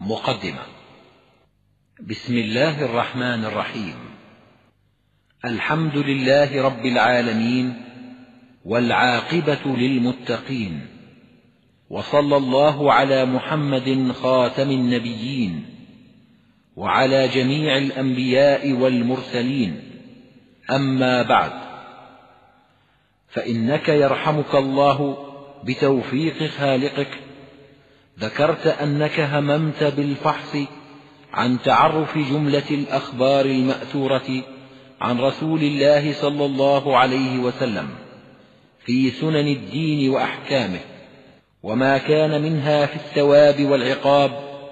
مقدمة. بسم الله الرحمن الرحيم. الحمد لله رب العالمين، والعاقبة للمتقين، وصلى الله على محمد خاتم النبيين وعلى جميع الأنبياء والمرسلين. أما بعد، فإنك يرحمك الله بتوفيق خالقك ذكرت أنك هممت بالفحص عن تعرف جملة الأخبار المأثورة عن رسول الله صلى الله عليه وسلم في سنن الدين وأحكامه، وما كان منها في الثواب والعقاب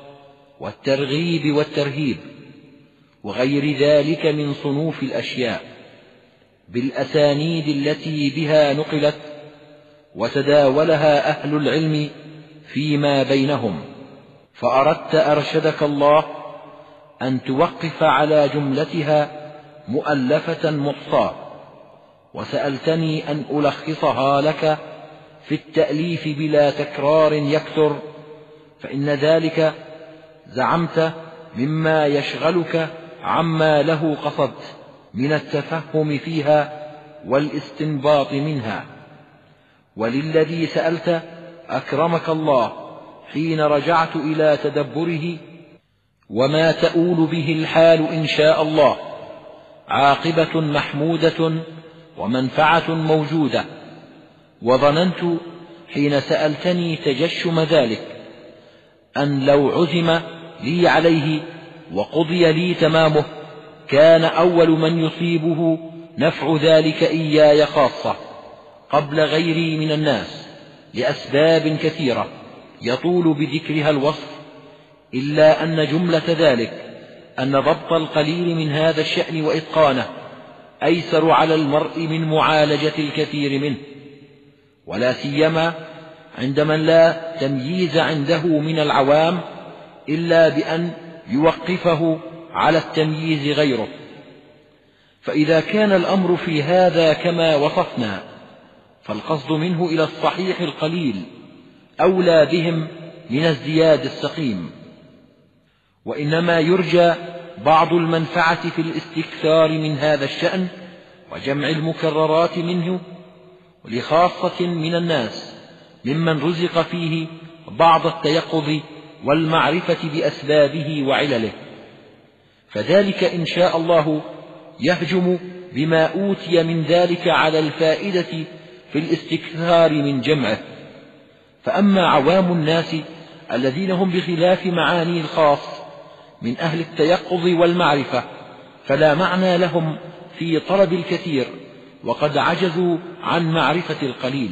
والترغيب والترهيب وغير ذلك من صنوف الأشياء، بالأسانيد التي بها نقلت وتداولها أهل العلم فيما بينهم. فأردت أرشدك الله أن توقف على جملتها مؤلفة محصاة، وسألتني أن ألخصها لك في التأليف بلا تكرار يكثر، فإن ذلك زعمت مما يشغلك عما له قصدت من التفهم فيها والاستنباط منها. وللذي سألت أكرمك الله حين رجعت إلى تدبره وما تؤول به الحال إن شاء الله عاقبة محمودة ومنفعة موجودة. وظننت حين سألتني تجشم ذلك أن لو عزم لي عليه وقضي لي تمامه كان أول من يصيبه نفع ذلك إياي خاصة قبل غيري من الناس، لأسباب كثيرة يطول بذكرها الوصف، إلا أن جملة ذلك أن ضبط القليل من هذا الشأن وإتقانه أيسر على المرء من معالجة الكثير منه، ولا سيما عند من لا تمييز عنده من العوام إلا بأن يوقفه على التمييز غيره. فإذا كان الأمر في هذا كما وصفنا، فالقصد منه إلى الصحيح القليل أولى بهم من الزياد السقيم، وإنما يرجى بعض المنفعة في الاستكثار من هذا الشأن وجمع المكررات منه لخاصة من الناس ممن رزق فيه بعض التيقظ والمعرفة بأسبابه وعلله، فذلك إن شاء الله يهجم بما أوتي من ذلك على الفائدة في الاستكثار من جمعه. فأما عوام الناس الذين هم بخلاف معاني الخاص من أهل التيقظ والمعرفة فلا معنى لهم في طلب الكثير وقد عجزوا عن معرفة القليل.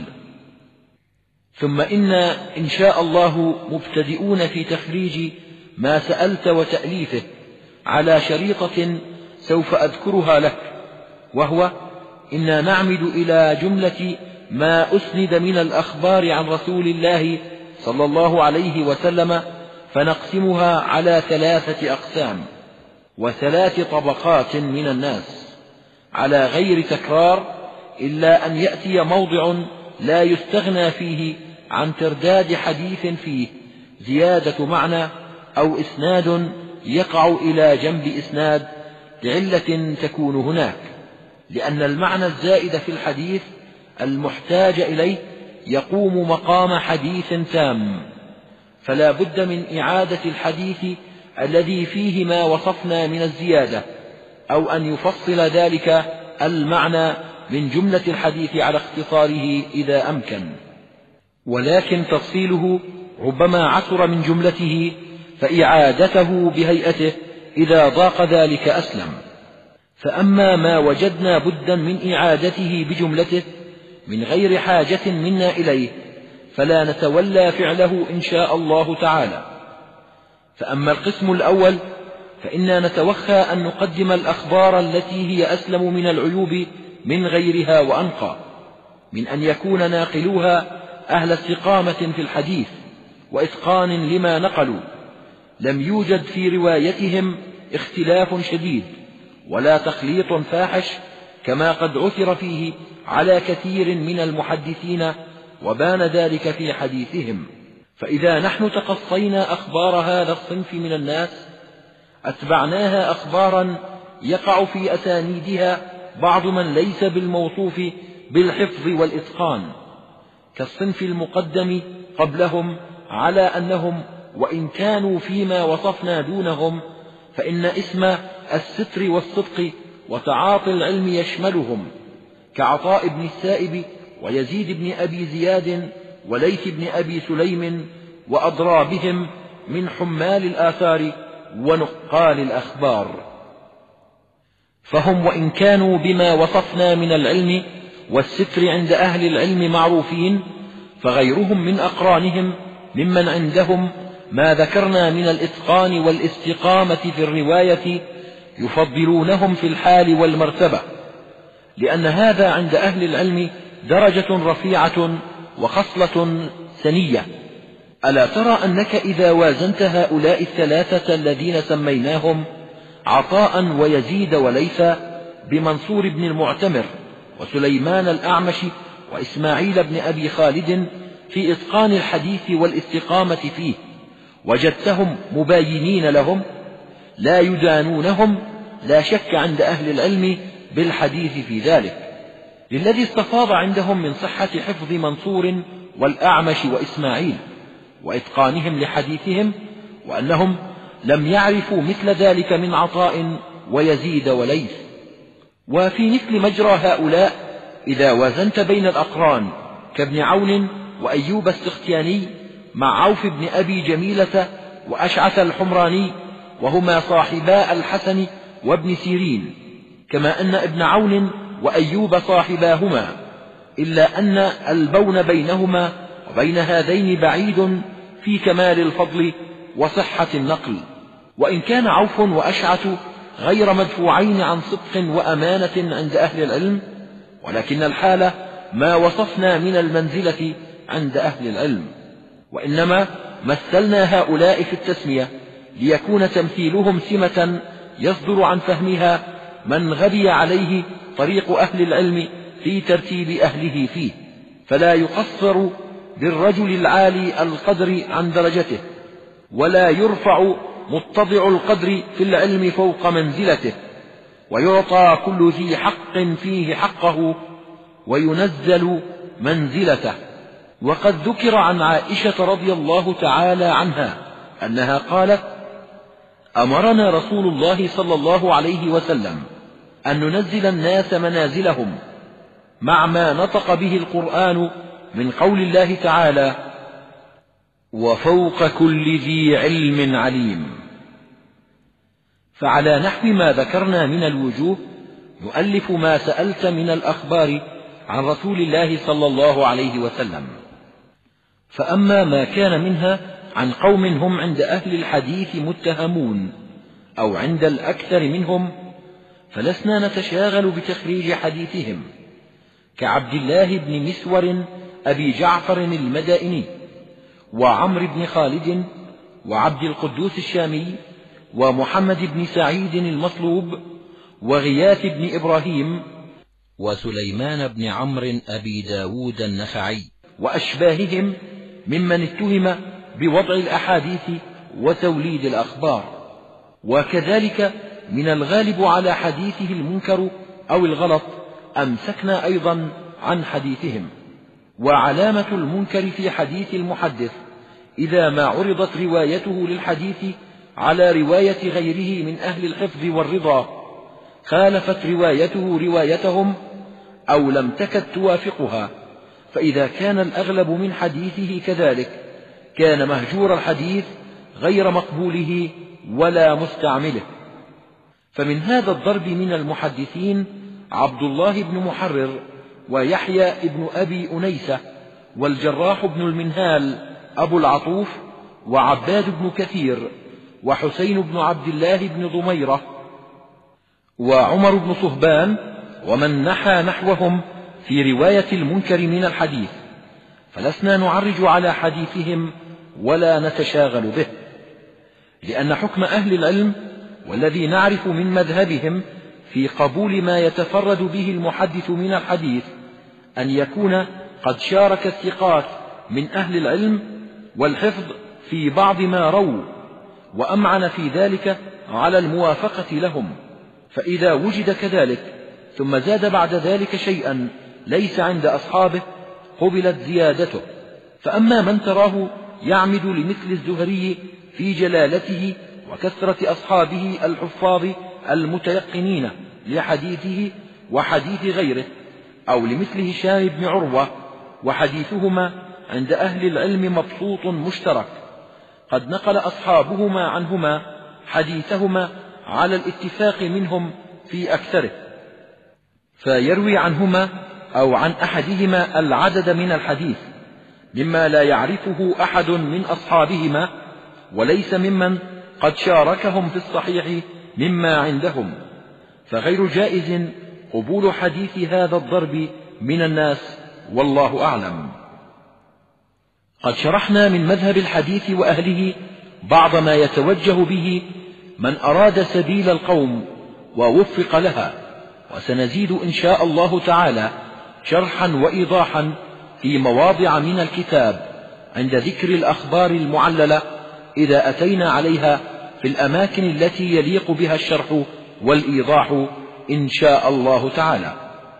ثم إن شاء الله مبتدئون في تخريج ما سألت وتأليفه على شريطة سوف أذكرها لك، وهو إنا نعمد إلى جملة ما أسند من الأخبار عن رسول الله صلى الله عليه وسلم، فنقسمها على 3 أقسام و3 طبقات من الناس على غير تكرار، إلا أن يأتي موضع لا يستغنى فيه عن ترداد حديث فيه زيادة معنى أو إسناد يقع إلى جنب إسناد لعلة تكون هناك، لأن المعنى الزائد في الحديث المحتاج إليه يقوم مقام حديث تام، فلا بد من إعادة الحديث الذي فيه ما وصفنا من الزيادة، أو أن يفصل ذلك المعنى من جملة الحديث على اختصاره إذا أمكن، ولكن تفصيله ربما عسر من جملته، فإعادته بهيئته إذا ضاق ذلك أسلم. فأما ما وجدنا بدا من إعادته بجملته من غير حاجة منا إليه فلا نتولى فعله إن شاء الله تعالى. فأما القسم الأول فإنا نتوخى أن نقدم الأخبار التي هي أسلم من العيوب من غيرها وأنقى، من أن يكون ناقلوها أهل استقامة في الحديث وإتقان لما نقلوا، لم يوجد في روايتهم اختلاف شديد ولا تخليط فاحش كما قد عثر فيه على كثير من المحدثين، وبان ذلك في حديثهم. فإذا نحن تقصينا أخبار هذا الصنف من الناس أتبعناها أخبارا يقع في أسانيدها بعض من ليس بالموصوف بالحفظ والإتقان كالصنف المقدم قبلهم، على أنهم وإن كانوا فيما وصفنا دونهم فإن اسم الستر والصدق وتعاطي العلم يشملهم، كعطاء بن السائب ويزيد بن أبي زياد وليث بن أبي سليم وأضرابهم من حمال الآثار ونقال الأخبار. فهم وإن كانوا بما وصفنا من العلم والستر عند أهل العلم معروفين، فغيرهم من أقرانهم ممن عندهم ما ذكرنا من الإتقان والاستقامة في الرواية يفضلونهم في الحال والمرتبة، لأن هذا عند أهل العلم درجة رفيعة وخصلة سنية. ألا ترى أنك إذا وازنت هؤلاء الثلاثة الذين سميناهم عطاء ويزيد وليث بمنصور بن المعتمر وسليمان الأعمش وإسماعيل بن أبي خالد في إتقان الحديث والاستقامة فيه، وجدتهم مباينين لهم لا يدانونهم لا شك عند أهل العلم بالحديث في ذلك، للذي استفاض عندهم من صحة حفظ منصور والأعمش وإسماعيل وإتقانهم لحديثهم، وأنهم لم يعرفوا مثل ذلك من عطاء ويزيد وليث. وفي مثل مجرى هؤلاء إذا وازنت بين الأقران كابن عون وأيوب السختياني مع عوف بن أبي جميلة وأشعث الحمراني وهما صاحبا الحسن وابن سيرين، كما أن ابن عون وأيوب صاحباهما، إلا أن البون بينهما وبين هذين بعيد في كمال الفضل وصحة النقل، وإن كان عوف وأشعث غير مدفوعين عن صدق وأمانة عند أهل العلم، ولكن الحال ما وصفنا من المنزلة عند أهل العلم، وإنما مثلنا هؤلاء في التسمية ليكون تمثيلهم سمة يصدر عن فهمها من غبي عليه طريق أهل العلم في ترتيب أهله فيه، فلا يقصر بالرجل العالي القدر عن درجته، ولا يرفع متضع القدر في العلم فوق منزلته، ويعطى كل ذي حق فيه حقه وينزل منزلته. وقد ذكر عن عائشة رضي الله تعالى عنها أنها قالت: أمرنا رسول الله صلى الله عليه وسلم أن ننزل الناس منازلهم مع ما نطق به القرآن من قول الله تعالى: وفوق كل ذي علم عليم. فعلى نحو ما ذكرنا من الوجوه نؤلف ما سألت من الأخبار عن رسول الله صلى الله عليه وسلم. فأما ما كان منها عن قوم هم عند أهل الحديث متهمون أو عند الأكثر منهم، فلسنا نتشاغل بتخريج حديثهم، كعبد الله بن مسور أبي جعفر المدائني، وعمر بن خالد، وعبد القدوس الشامي، ومحمد بن سعيد المصلوب، وغياث بن إبراهيم، وسليمان بن عمرو أبي داود النخعي، وأشباههم ممن اتهم بوضع الأحاديث وتوليد الأخبار. وكذلك من الغالب على حديثه المنكر أو الغلط أمسكنا أيضا عن حديثهم. وعلامة المنكر في حديث المحدث إذا ما عرضت روايته للحديث على رواية غيره من أهل الحفظ والرضا خالفت روايته روايتهم أو لم تكد توافقها، فإذا كان الأغلب من حديثه كذلك كان مهجور الحديث غير مقبوله ولا مستعمله. فمن هذا الضرب من المحدثين عبد الله بن محرر، ويحيى بن أبي أنيسة، والجراح بن المنهال أبو العطوف، وعباد بن كثير، وحسين بن عبد الله بن ضميرة، وعمر بن صهبان، ومن نحى نحوهم في رواية المنكر من الحديث، فلسنا نعرج على حديثهم ولا نتشاغل به، لأن حكم أهل العلم والذي نعرف من مذهبهم في قبول ما يتفرد به المحدث من الحديث أن يكون قد شارك الثقات من أهل العلم والحفظ في بعض ما رووا، وأمعن في ذلك على الموافقة لهم، فإذا وجد كذلك ثم زاد بعد ذلك شيئا ليس عند أصحابه قبلت زيادته. فأما من تراه يعمد لمثل الزهري في جلالته وكثرة أصحابه الحفاظ المتيقنين لحديثه وحديث غيره، أو لمثل هشام بن عروة وحديثهما عند أهل العلم مبسوط مشترك، قد نقل أصحابهما عنهما حديثهما على الاتفاق منهم في أكثره، فيروي عنهما أو عن أحدهما العدد من الحديث مما لا يعرفه أحد من أصحابهما، وليس ممن قد شاركهم في الصحيح مما عندهم، فغير جائز قبول حديث هذا الضرب من الناس، والله أعلم. قد شرحنا من مذهب الحديث وأهله بعض ما يتوجه به من أراد سبيل القوم ووفق لها، وسنزيد إن شاء الله تعالى شرحا وإيضاحا في مواضع من الكتاب عند ذكر الأخبار المعللة إذا أتينا عليها في الأماكن التي يليق بها الشرح والإيضاح إن شاء الله تعالى.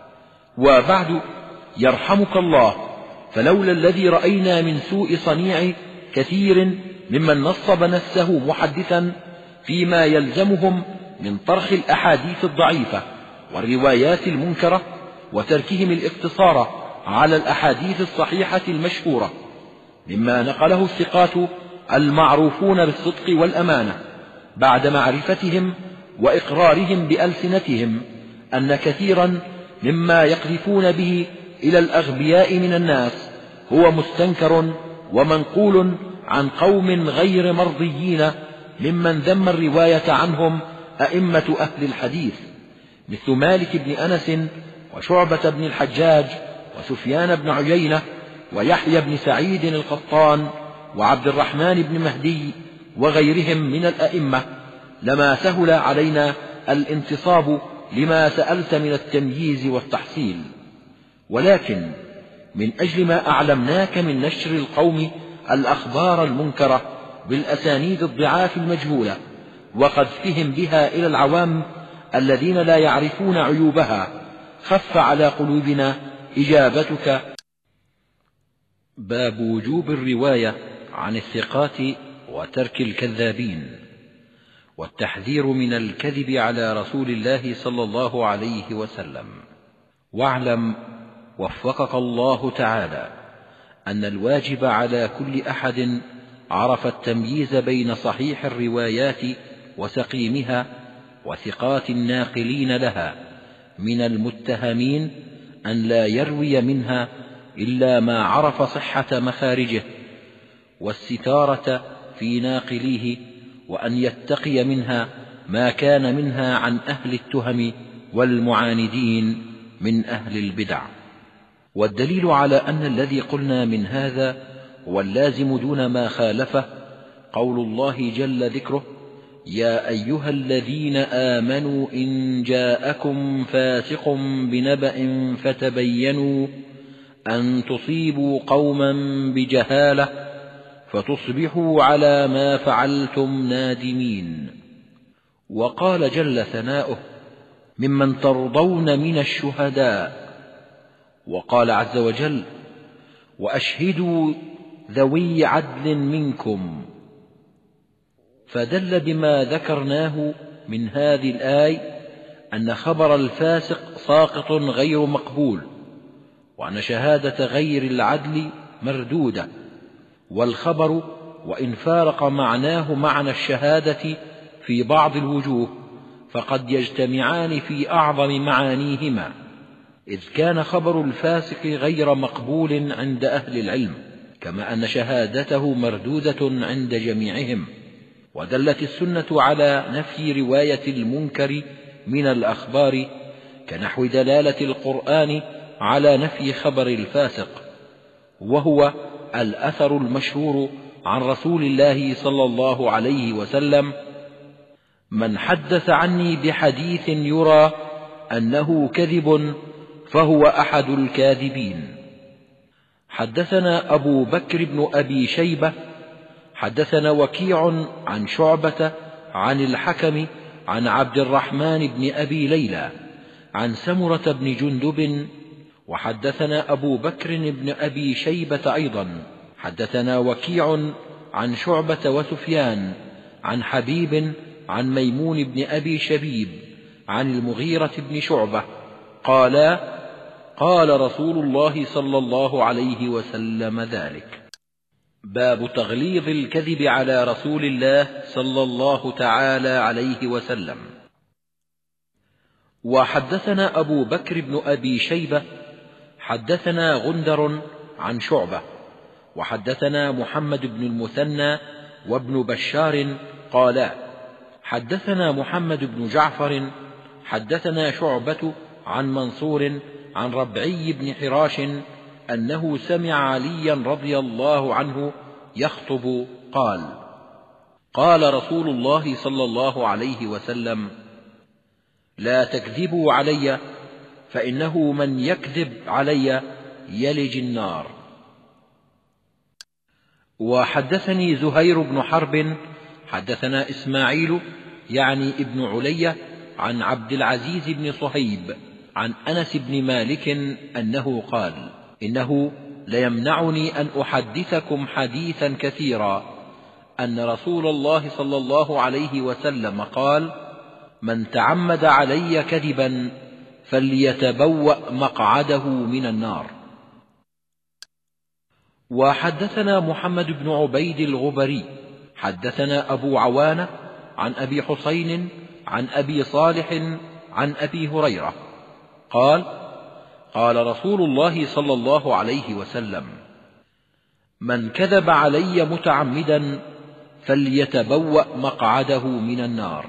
وبعد، يرحمك الله، فلولا الذي رأينا من سوء صنيع كثير ممن نصب نفسه محدثا فيما يلزمهم من طرح الأحاديث الضعيفة والروايات المنكرة، وتركهم الاقتصار على الأحاديث الصحيحة المشهورة مما نقله الثقات المعروفون بالصدق والأمانة، بعد معرفتهم وإقرارهم بألسنتهم أن كثيرا مما يقذفون به إلى الأغبياء من الناس هو مستنكر ومنقول عن قوم غير مرضيين ممن ذم الرواية عنهم أئمة أهل الحديث، مثل مالك بن أنس وشعبة بن الحجاج وسفيان بن عيينة ويحيى بن سعيد القطان وعبد الرحمن بن مهدي وغيرهم من الأئمة، لما سهل علينا الانتصاب لما سألت من التمييز والتحصيل. ولكن من أجل ما أعلمناك من نشر القوم الأخبار المنكرة بالأسانيد الضعاف المجهولة وقذفهم بها إلى العوام الذين لا يعرفون عيوبها، خف على قلوبنا إجابتك. باب وجوب الرواية عن الثقات وترك الكذابين، والتحذير من الكذب على رسول الله صلى الله عليه وسلم. واعلم وفقك الله تعالى أن الواجب على كل أحد عرف التمييز بين صحيح الروايات وسقيمها وثقات الناقلين لها من المتهمين أن لا يروي منها إلا ما عرف صحة مخارجه والستارة في ناقليه، وأن يتقي منها ما كان منها عن أهل التهم والمعاندين من أهل البدع. والدليل على أن الذي قلنا من هذا هو اللازم دون ما خالفه قول الله جل ذكره: يا أيها الذين آمنوا إن جاءكم فاسق بنبأ فتبينوا أن تصيبوا قوما بجهالة فتصبحوا على ما فعلتم نادمين. وقال جل ثناؤه: ممن ترضون من الشهداء. وقال عز وجل: وأشهدوا ذوي عدل منكم. فدل بما ذكرناه من هذه الآية أن خبر الفاسق ساقط غير مقبول، وأن شهادة غير العدل مردودة، والخبر وإن فارق معناه معنى الشهادة في بعض الوجوه فقد يجتمعان في أعظم معانيهما، إذ كان خبر الفاسق غير مقبول عند أهل العلم، كما أن شهادته مردودة عند جميعهم. ودلت السنة على نفي رواية المنكر من الأخبار، كنحو دلالة القرآن على نفي خبر الفاسق، وهو الأثر المشهور عن رسول الله صلى الله عليه وسلم: من حدث عني بحديث يرى أنه كذب فهو أحد الكاذبين. حدثنا أبو بكر بن أبي شيبة حدثنا وكيع عن شعبة عن الحكم عن عبد الرحمن بن أبي ليلى عن سمرة بن جندب. وحدثنا أبو بكر بن أبي شيبة أيضا حدثنا وكيع عن شعبة وسفيان عن حبيب عن ميمون بن أبي شبيب عن المغيرة بن شعبة قالا: قال رسول الله صلى الله عليه وسلم ذلك. باب تغليظ الكذب على رسول الله صلى الله تعالى عليه وسلم. وحدثنا أبو بكر بن أبي شيبة حدثنا غندر عن شعبة وحدثنا محمد بن المثنى وابن بشار قالا: حدثنا محمد بن جعفر حدثنا شعبة عن منصور عن ربعي بن حراش أنه سمع عليا رضي الله عنه يخطب قال: قال رسول الله صلى الله عليه وسلم: لا تكذبوا علي فإنه من يكذب علي يلج النار. وحدثني زهير بن حرب حدثنا إسماعيل يعني ابن علية عن عبد العزيز بن صهيب عن أنس بن مالك أنه قال: إنه ليمنعني أن أحدثكم حديثا كثيرا أن رسول الله صلى الله عليه وسلم قال: من تعمد علي كذبا فليتبوأ مقعده من النار. وحدثنا محمد بن عبيد الغبري حدثنا أبو عوانة عن أبي حسين عن أبي صالح عن أبي هريرة قال: قال رسول الله صلى الله عليه وسلم: من كذب علي متعمدا فليتبوأ مقعده من النار.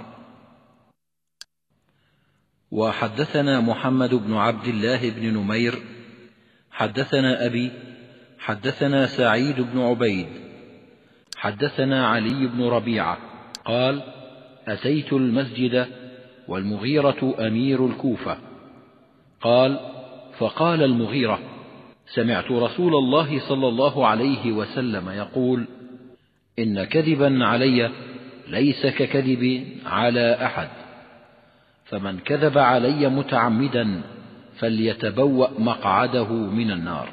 وحدثنا محمد بن عبد الله بن نمير حدثنا أبي حدثنا سعيد بن عبيد حدثنا علي بن ربيعة قال: أتيت المسجد والمغيرة أمير الكوفة. قال: فقال المغيرة: سمعت رسول الله صلى الله عليه وسلم يقول: إن كذبا علي ليس ككذب على أحد، فمن كذب علي متعمدا فليتبوأ مقعده من النار.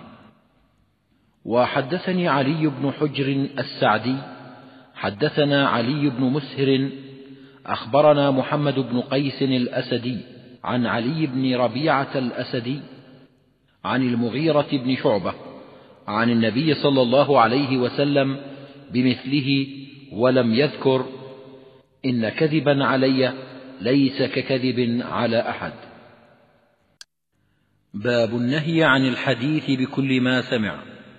وحدثني علي بن حجر السعدي حدثنا علي بن مسهر أخبرنا محمد بن قيس الأسدي عن علي بن ربيعة الأسدي عن المغيرة بن شعبة عن النبي صلى الله عليه وسلم بمثله، ولم يذكر إن كذبا علي ليس ككذب على أحد. باب النهي عن الحديث بكل ما سمع.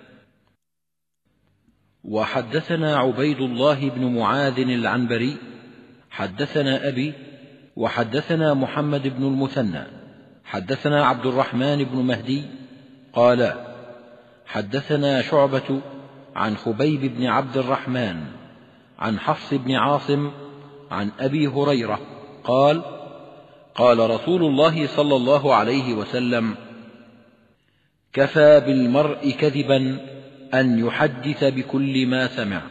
وحدثنا عبيد الله بن معاذ العنبري حدثنا أبي وحدثنا محمد بن المثنى حدثنا عبد الرحمن بن مهدي قال: حدثنا شعبة عن خبيب بن عبد الرحمن عن حفص بن عاصم عن أبي هريرة قال: قال رسول الله صلى الله عليه وسلم: كفى بالمرء كذبا أن يحدث بكل ما سمع.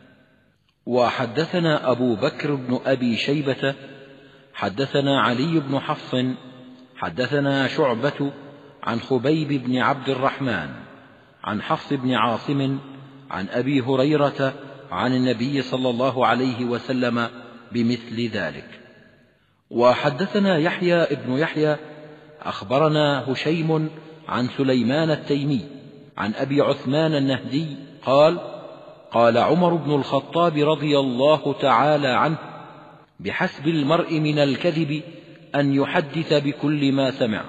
وحدثنا أبو بكر بن أبي شيبة حدثنا علي بن حفص حدثنا شعبة عن خبيب بن عبد الرحمن عن حفص بن عاصم عن أبي هريرة عن النبي صلى الله عليه وسلم بمثل ذلك. وحدثنا يحيى بن يحيى أخبرنا هشيم عن سليمان التيمي عن أبي عثمان النهدي قال: قال عمر بن الخطاب رضي الله تعالى عنه: بحسب المرء من الكذب أن يحدث بكل ما سمع.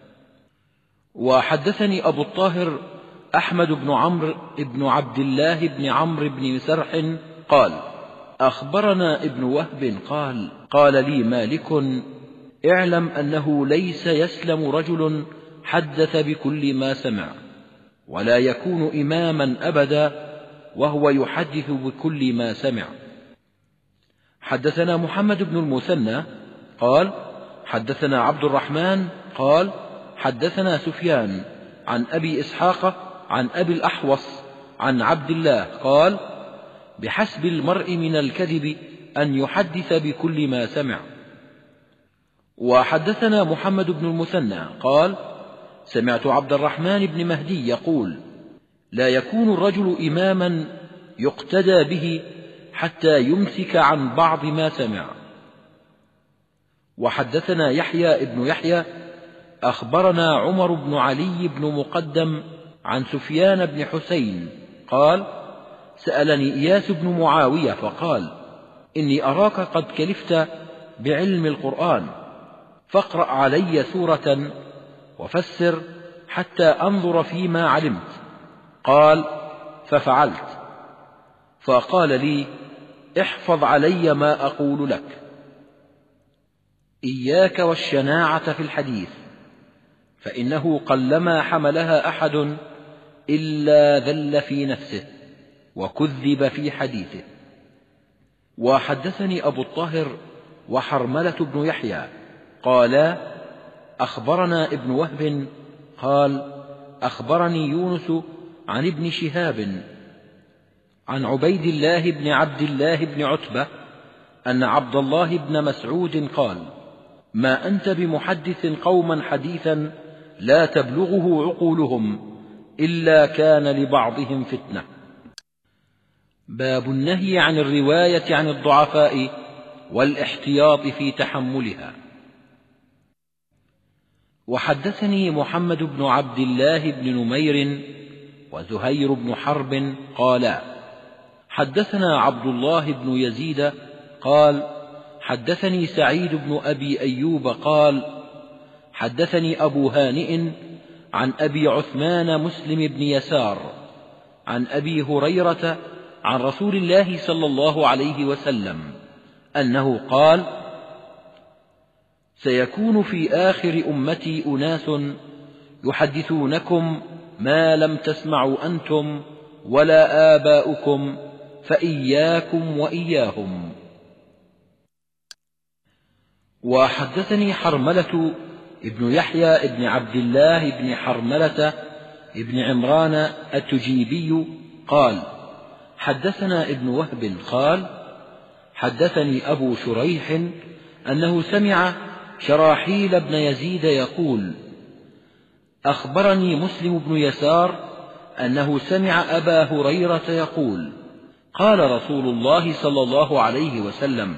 وحدثني أبو الطاهر أحمد بن عمرو بن عبد الله بن عمرو بن سرح قال: أخبرنا ابن وهب قال: قال لي مالك: اعلم أنه ليس يسلم رجل حدث بكل ما سمع، ولا يكون إماما أبدا وهو يحدث بكل ما سمع. حدثنا محمد بن المثنى قال: حدثنا عبد الرحمن قال: حدثنا سفيان عن أبي إسحاق عن أبي الأحوص عن عبد الله قال: بحسب المرء من الكذب أن يحدث بكل ما سمع. وحدثنا محمد بن المثنى قال: سمعت عبد الرحمن بن مهدي يقول: لا يكون الرجل إماما يقتدى به حتى يمسك عن بعض ما سمع. وحدثنا يحيى بن يحيى أخبرنا عمر بن علي بن مقدم عن سفيان بن حسين قال: سألني إياس بن معاوية فقال: إني أراك قد كلفت بعلم القرآن، فاقرأ علي سورة وفسر حتى أنظر فيما علمت. قال: ففعلت. فقال لي: احفظ علي ما أقول لك. إياك والشناعة في الحديث، فإنه قلما حملها أحد إلا ذل في نفسه وكذب في حديثه. وحدثني أبو الطاهر وحرملة بن يحيى قالا: أخبرنا ابن وهب قال: أخبرني يونس عن ابن شهاب عن عبيد الله بن عبد الله بن عتبة أن عبد الله بن مسعود قال: ما أنت بمحدث قوما حديثا لا تبلغه عقولهم إلا كان لبعضهم فتنة. باب النهي عن الرواية عن الضعفاء والاحتياط في تحملها. وحدثني محمد بن عبد الله بن نمير وزهير بن حرب قالا: حدثنا عبد الله بن يزيد قال: حدثني سعيد بن أبي أيوب قال: حدثني أبو هانئ عن أبي عثمان مسلم بن يسار عن أبي هريرة عن رسول الله صلى الله عليه وسلم أنه قال: سيكون في آخر أمتي أناس يحدثونكم ما لم تسمعوا أنتم ولا آباؤكم، فإياكم وإياهم. وحدثني حرملة ابن يحيى ابن عبد الله بن حرملة ابن عمران التجيبي قال: حدثنا ابن وهب قال: حدثني أبو شريح أنه سمع شراحيل بن يزيد يقول: أخبرني مسلم بن يسار أنه سمع أبا هريرة يقول: قال رسول الله صلى الله عليه وسلم: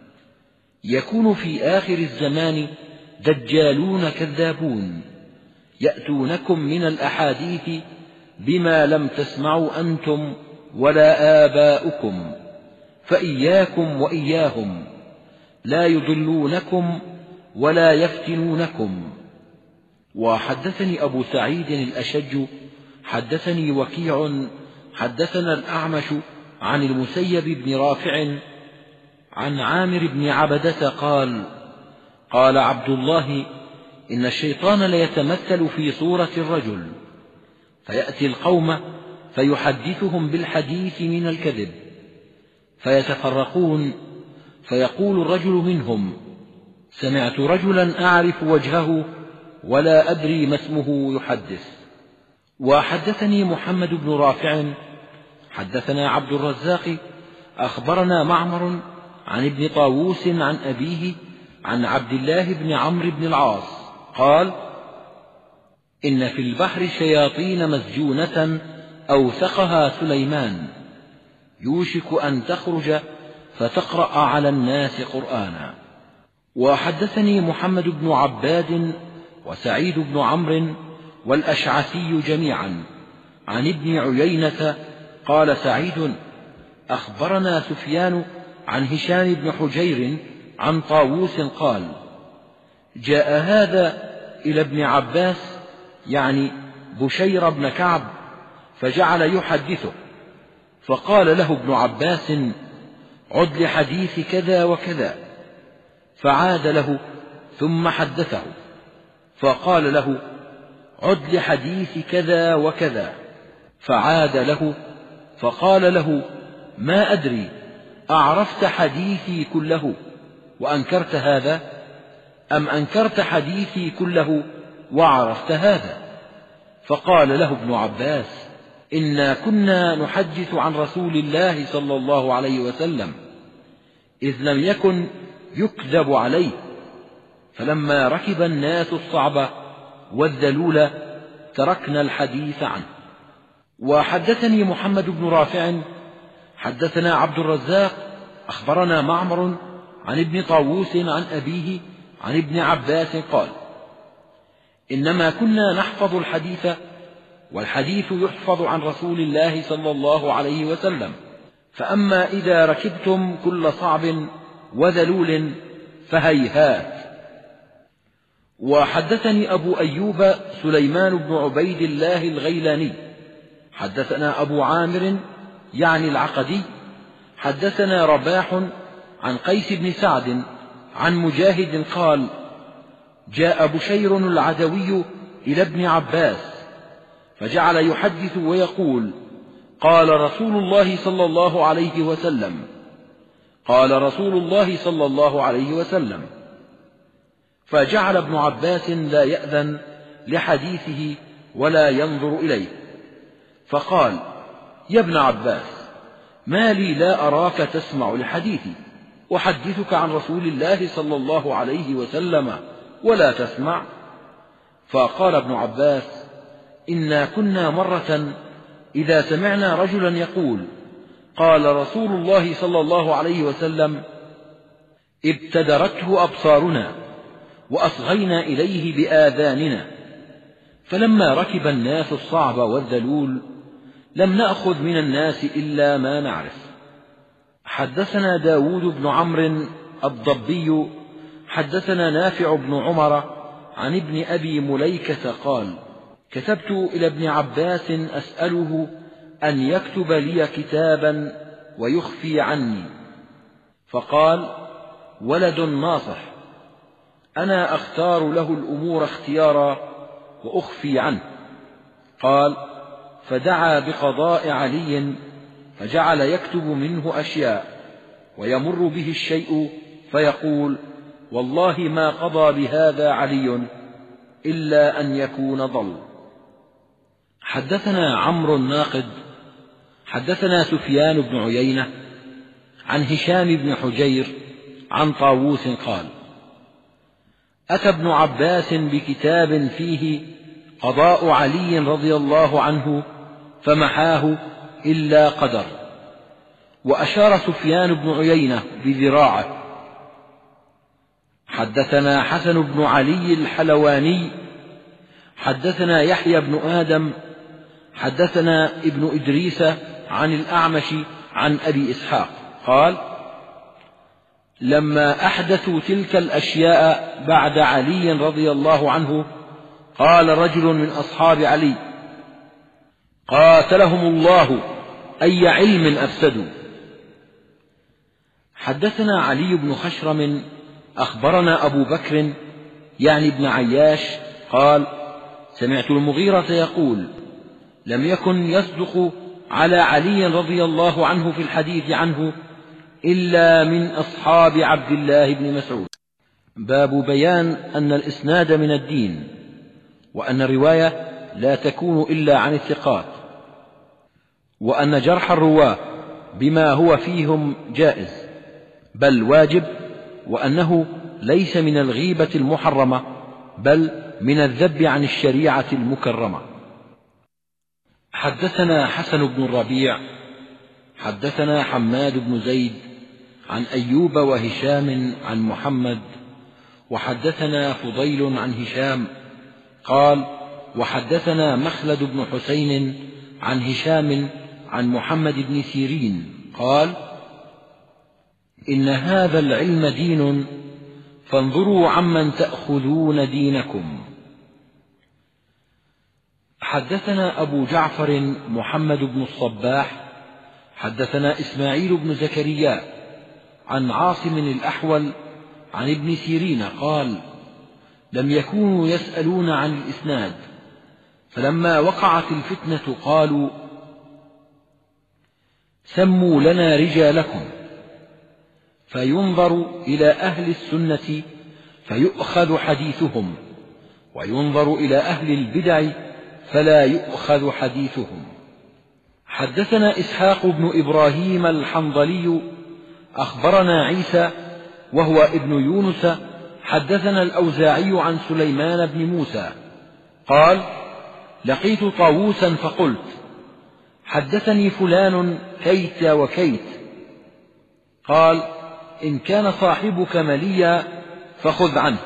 يكون في آخر الزمان دجالون كذابون يأتونكم من الأحاديث بما لم تسمعوا أنتم ولا آباؤكم، فإياكم وإياهم، لا يضلونكم ولا يفتنونكم. وحدثني أبو سعيد الأشج حدثني وكيع حدثنا الأعمش عن المسيب بن رافع عن عامر بن عبدة قال: قال عبد الله: إن الشيطان ليتمثل في صورة الرجل، فيأتي القوم فيحدثهم بالحديث من الكذب، فيتفرقون، فيقول الرجل منهم: سمعت رجلا أعرف وجهه ولا أدري ما اسمه يحدث. وحدثني محمد بن رافع حدثنا عبد الرزاق أخبرنا معمر عن ابن طاووس عن أبيه عن عبد الله بن عمرو بن العاص قال: إن في البحر شياطين مسجونة أوثقها سليمان، يوشك أن تخرج فتقرأ على الناس قرآنا. وحدثني محمد بن عباد وسعيد بن عمرو والأشعثي جميعا عن ابن عيينة قال سعيد: أخبرنا سفيان عن هشام بن حجير عن طاووس قال: جاء هذا إلى ابن عباس يعني بشير بن كعب فجعل يحدثه، فقال له ابن عباس: عد لحديث كذا وكذا، فعاد له ثم حدثه، فقال له: عد لحديث كذا وكذا، فعاد له فقال له: ما أدري أعرفت حديثي كله وأنكرت هذا، أم أنكرت حديثي كله وعرفت هذا؟ فقال له ابن عباس: إنا كنا نحدث عن رسول الله صلى الله عليه وسلم إذ لم يكن يكذب عليه، فلما ركب الناس الصعب والذلول تركنا الحديث عنه. وحدثني محمد بن رافع حدثنا عبد الرزاق أخبرنا معمر عن ابن طاووس عن أبيه عن ابن عباس قال: إنما كنا نحفظ الحديث، والحديث يحفظ عن رسول الله صلى الله عليه وسلم، فأما إذا ركبتم كل صعب وذلول فهيهات. وحدثني أبو أيوب سليمان بن عبيد الله الغيلاني حدثنا أبو عامر يعني العقدي حدثنا رباح عن قيس بن سعد عن مجاهد قال: جاء بشير العدوي إلى ابن عباس فجعل يحدث ويقول: قال رسول الله صلى الله عليه وسلم، قال رسول الله صلى الله عليه وسلم. فجعل ابن عباس لا يأذن لحديثه ولا ينظر إليه، فقال: يا ابن عباس، ما لي لا أراك تسمع لحديثي، أحدثك عن رسول الله صلى الله عليه وسلم ولا تسمع؟ فقال ابن عباس: إنا كنا مرة إذا سمعنا رجلا يقول: قال رسول الله صلى الله عليه وسلم، ابتدرته أبصارنا وأصغينا إليه بآذاننا، فلما ركب الناس الصعب والذلول لم نأخذ من الناس إلا ما نعرف. حدثنا داود بن عمرو الضبي حدثنا نافع بن عمر عن ابن أبي مليكة قال: كتبت إلى ابن عباس أسأله أن يكتب لي كتابا ويخفي عني، فقال: ولد ناصح، أنا أختار له الأمور اختيارا وأخفي عنه. قال: فدعا بقضاء علي فجعل يكتب منه أشياء، ويمر به الشيء فيقول: والله ما قضى بهذا علي إلا أن يكون ضل. حدثنا عمرو الناقد حدثنا سفيان بن عيينة عن هشام بن حجير عن طاووس قال: أتى ابن عباس بكتاب فيه قضاء علي رضي الله عنه فمحاه إلا قدر. وأشار سفيان بن عيينة بذراعه. حدثنا حسن بن علي الحلواني حدثنا يحيى بن آدم حدثنا ابن إدريس عن الأعمش عن أبي إسحاق قال: لما أحدثوا تلك الأشياء بعد علي رضي الله عنه قال رجل من أصحاب علي: قاتلهم الله، أي علم أفسدوا. حدثنا علي بن خشرم أخبرنا أبو بكر يعني ابن عياش قال: سمعت المغيرة يقول: لم يكن يصدق على علي رضي الله عنه في الحديث عنه إلا من أصحاب عبد الله بن مسعود. باب بيان أن الإسناد من الدين، وأن الرواية لا تكون إلا عن الثقات، وأن جرح الرواة بما هو فيهم جائز بل واجب، وأنه ليس من الغيبة المحرمة بل من الذب عن الشريعة المكرمة. حدثنا حسن بن الربيع حدثنا حماد بن زيد عن أيوب وهشام عن محمد، وحدثنا فضيل عن هشام قال: وحدثنا مخلد بن حسين عن هشام عن محمد بن سيرين قال: إن هذا العلم دين، فانظروا عمن تأخذون دينكم. حدثنا أبو جعفر محمد بن الصباح حدثنا إسماعيل بن زكريا عن عاصم الأحول عن ابن سيرين قال: لم يكونوا يسألون عن الإسناد، فلما وقعت الفتنة قالوا: سموا لنا رجالكم، فينظر إلى أهل السنة فيؤخذ حديثهم، وينظر إلى أهل البدع فلا يؤخذ حديثهم. حدثنا إسحاق بن إبراهيم الحنظلي أخبرنا عيسى وهو ابن يونس حدثنا الأوزاعي عن سليمان بن موسى قال: لقيت طاووسا فقلت: حدثني فلان كيت وكيت. قال: إن كان صاحبك مليا فخذ عنه.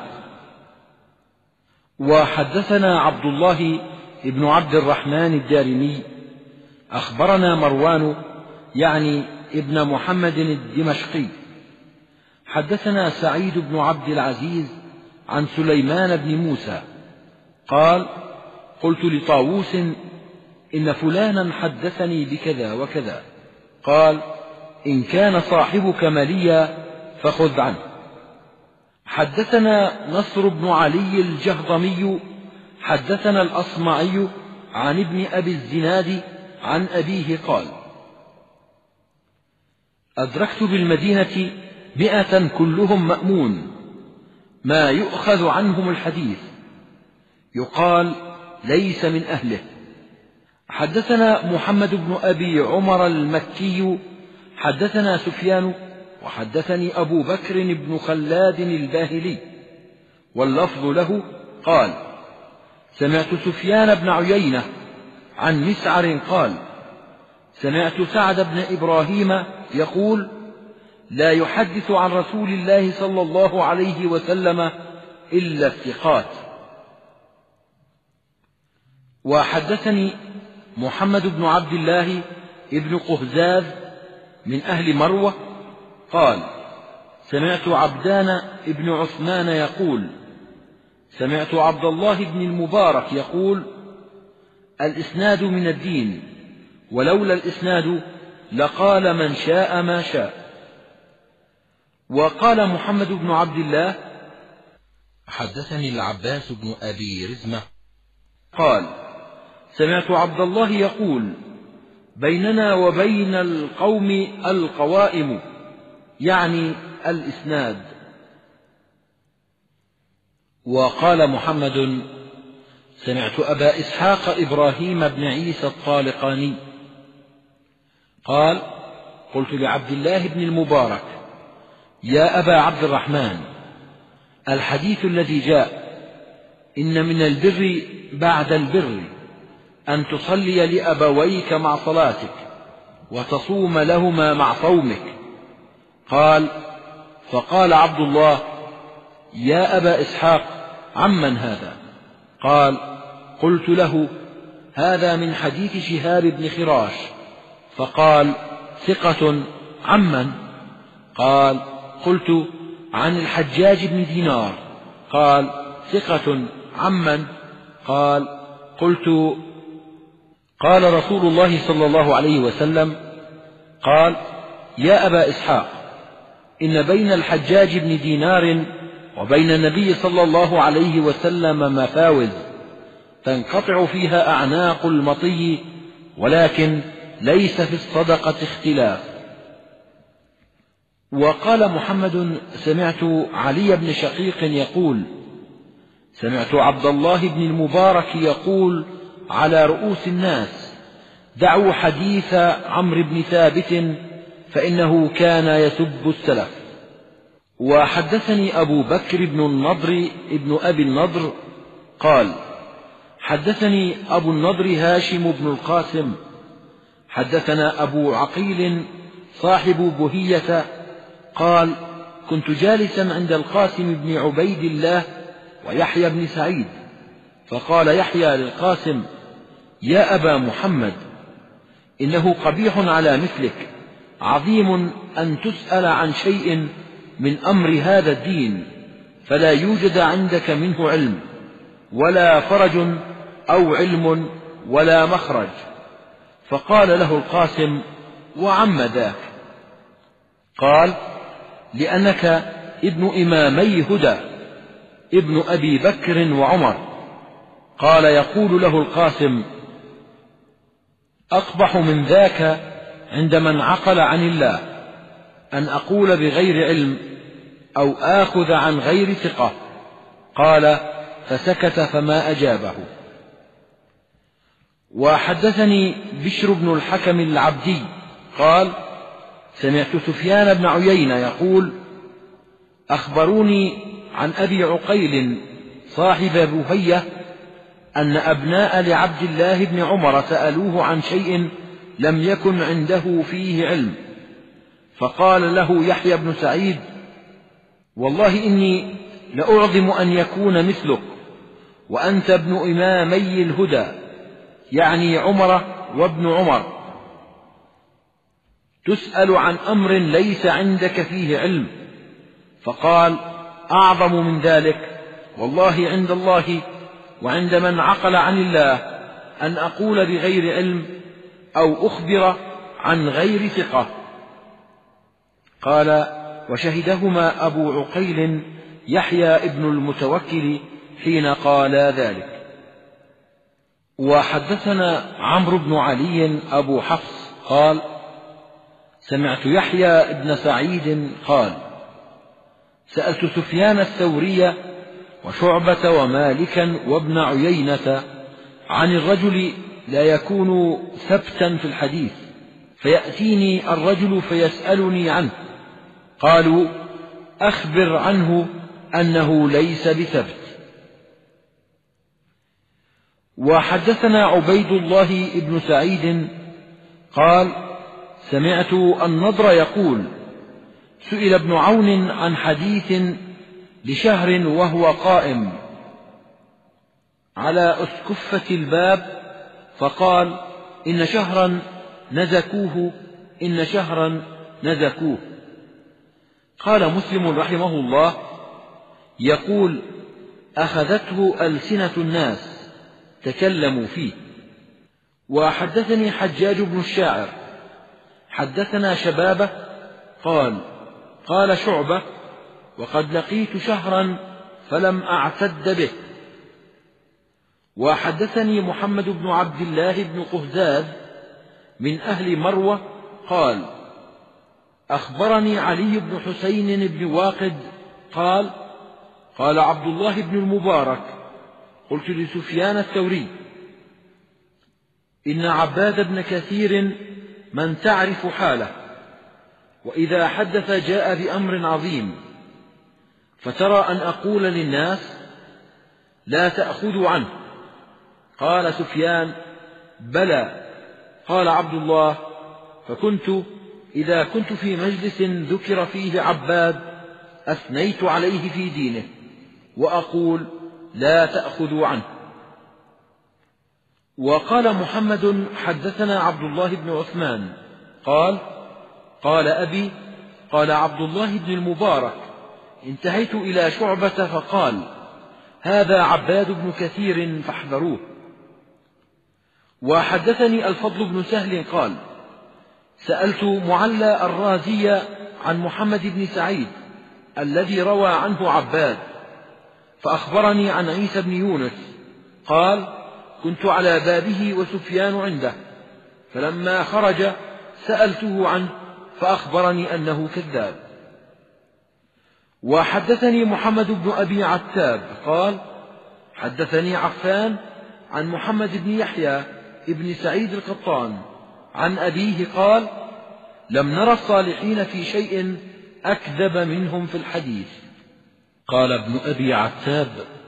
وحدثنا عبد الله بن عبد الرحمن الدارمي أخبرنا مروان يعني ابن محمد الدمشقي حدثنا سعيد بن عبد العزيز عن سليمان بن موسى قال: قلت لطاووس: إن فلانا حدثني بكذا وكذا. قال: إن كان صاحبك مليا فخذ عنه. حدثنا نصر بن علي الجهضمي حدثنا الأصمعي عن ابن أبي الزناد عن أبيه قال: أدركت بالمدينة 100 كلهم مأمون ما يؤخذ عنهم الحديث، يقال: ليس من أهله. حدثنا محمد بن أبي عمر المكي حدثنا سفيان وحدثني أبو بكر بن خلاد الباهلي واللفظ له قال: سمعت سفيان بن عيينة عن مسعر قال: سمعت سعد بن إبراهيم يقول: لا يحدث عن رسول الله صلى الله عليه وسلم إلا الثقات. وحدثني محمد بن عبد الله بن قهزاز من أهل مروة قال: سمعت عبدان بن عثمان يقول: سمعت عبد الله بن المبارك يقول: الإسناد من الدين، ولولا الإسناد لقال من شاء ما شاء. وقال محمد بن عبد الله: حدثني العباس بن أبي رزمة قال: سمعت عبد الله يقول: بيننا وبين القوم القوائم، يعني الإسناد. وقال محمد: سمعت أبا إسحاق إبراهيم بن عيسى الطالقاني قال: قلت لعبد الله بن المبارك: يا أبا عبد الرحمن، الحديث الذي جاء إن من البر بعد البر أن تصلي لأبويك مع صلاتك وتصوم لهما مع صومك. قال: فقال عبد الله: يا أبا إسحاق، عمن هذا؟ قال: قلت له: هذا من حديث شهاب بن خراش. فقال: ثقة، عمن؟ قال: قلت: عن الحجاج بن دينار. قال: ثقة، عمن؟ قال: قلت: قال رسول الله صلى الله عليه وسلم. قال: يا أبا إسحاق، إن بين الحجاج بن دينار وبين النبي صلى الله عليه وسلم مفاوز تنقطع فيها أعناق المطي، ولكن ليس في الصدقة اختلاف. وقال محمد: سمعت علي بن شقيق يقول: سمعت عبد الله بن المبارك يقول على رؤوس الناس: دعوا حديث عمرو بن ثابت فإنه كان يسب السلف. وحدثني أبو بكر بن النضر ابن أبي النضر قال: حدثني أبو النضر هاشم بن القاسم حدثنا أبو عقيل صاحب بهية قال: كنت جالسا عند القاسم بن عبيد الله ويحيى بن سعيد، فقال يحيى للقاسم: يا أبا محمد، إنه قبيح على مثلك عظيم أن تسأل عن شيء من أمر هذا الدين فلا يوجد عندك منه علم ولا فرج أو علم ولا مخرج. فقال له القاسم: وعم ذاك؟ قال: لأنك ابن إمامي هدى، ابن أبي بكر وعمر. قال يقول له القاسم: أقبح من ذاك عند من عقل عن الله أن أقول بغير علم أو آخذ عن غير ثقة. قال: فسكت فما أجابه. وحدثني بشر بن الحكم العبدي قال سمعت سفيان بن عيينة يقول أخبروني عن أبي عقيل صاحب بهية أن أبناء لعبد الله بن عمر سألوه عن شيء لم يكن عنده فيه علم، فقال له يحيى بن سعيد والله إني لأعظم أن يكون مثلك وأنت ابن إمامي الهدى، يعني عمر وابن عمر، تسأل عن أمر ليس عندك فيه علم. فقال أعظم من ذلك والله عند الله وعند من عقل عن الله أن أقول بغير علم أو أخبر عن غير ثقة. قال وشهدهما أبو عقيل يحيى ابن المتوكل حين قال ذلك. وحدثنا عمرو بن علي أبو حفص قال سمعت يحيى ابن سعيد قال سألت سفيان الثوري وشعبة ومالكا وابن عيينة عن الرجل لا يكون ثبتا في الحديث، فيأتيني الرجل فيسألني عنه، قالوا أخبر عنه أنه ليس بثبت. وحدثنا عبيد الله بن سعيد قال سمعت النضر يقول سئل ابن عون عن حديث لشهر وهو قائم على أسكفة الباب فقال إن شهرا نزكوه إن شهرا نزكوه. قال مسلم رحمه الله يقول أخذته ألسنة الناس تكلموا فيه. وحدثني حجاج بن الشاعر حدثنا شبابه قال قال شعبة وقد لقيت شهرا فلم أعتد به. وحدثني محمد بن عبد الله بن قهزاد من أهل مروة قال أخبرني علي بن حسين بن واقد قال قال عبد الله بن المبارك قلت لسفيان الثوري إن عباد بن كثير من تعرف حاله، وإذا حدث جاء بأمر عظيم، فترى أن أقول للناس لا تأخذوا عنه؟ قال سفيان بلى. قال عبد الله فكنت إذا كنت في مجلس ذكر فيه عباد أثنيت عليه في دينه وأقول لا تأخذوا عنه. وقال محمد حدثنا عبد الله بن عثمان قال قال أبي قال عبد الله بن المبارك انتهيت إلى شعبة فقال هذا عباد بن كثير فاحذروه. وحدثني الفضل بن سهل قال سألت معلى الرازي عن محمد بن سعيد الذي روى عنه عباد، فأخبرني عن عيسى بن يونس قال كنت على بابه وسفيان عنده، فلما خرج سألته عنه فأخبرني أنه كذاب. وحدثني محمد بن أبي عتاب قال حدثني عفان عن محمد بن يحيى ابن سعيد القطان عن أبيه قال لم نرى الصالحين في شيء أكذب منهم في الحديث. قال ابن أبي عتاب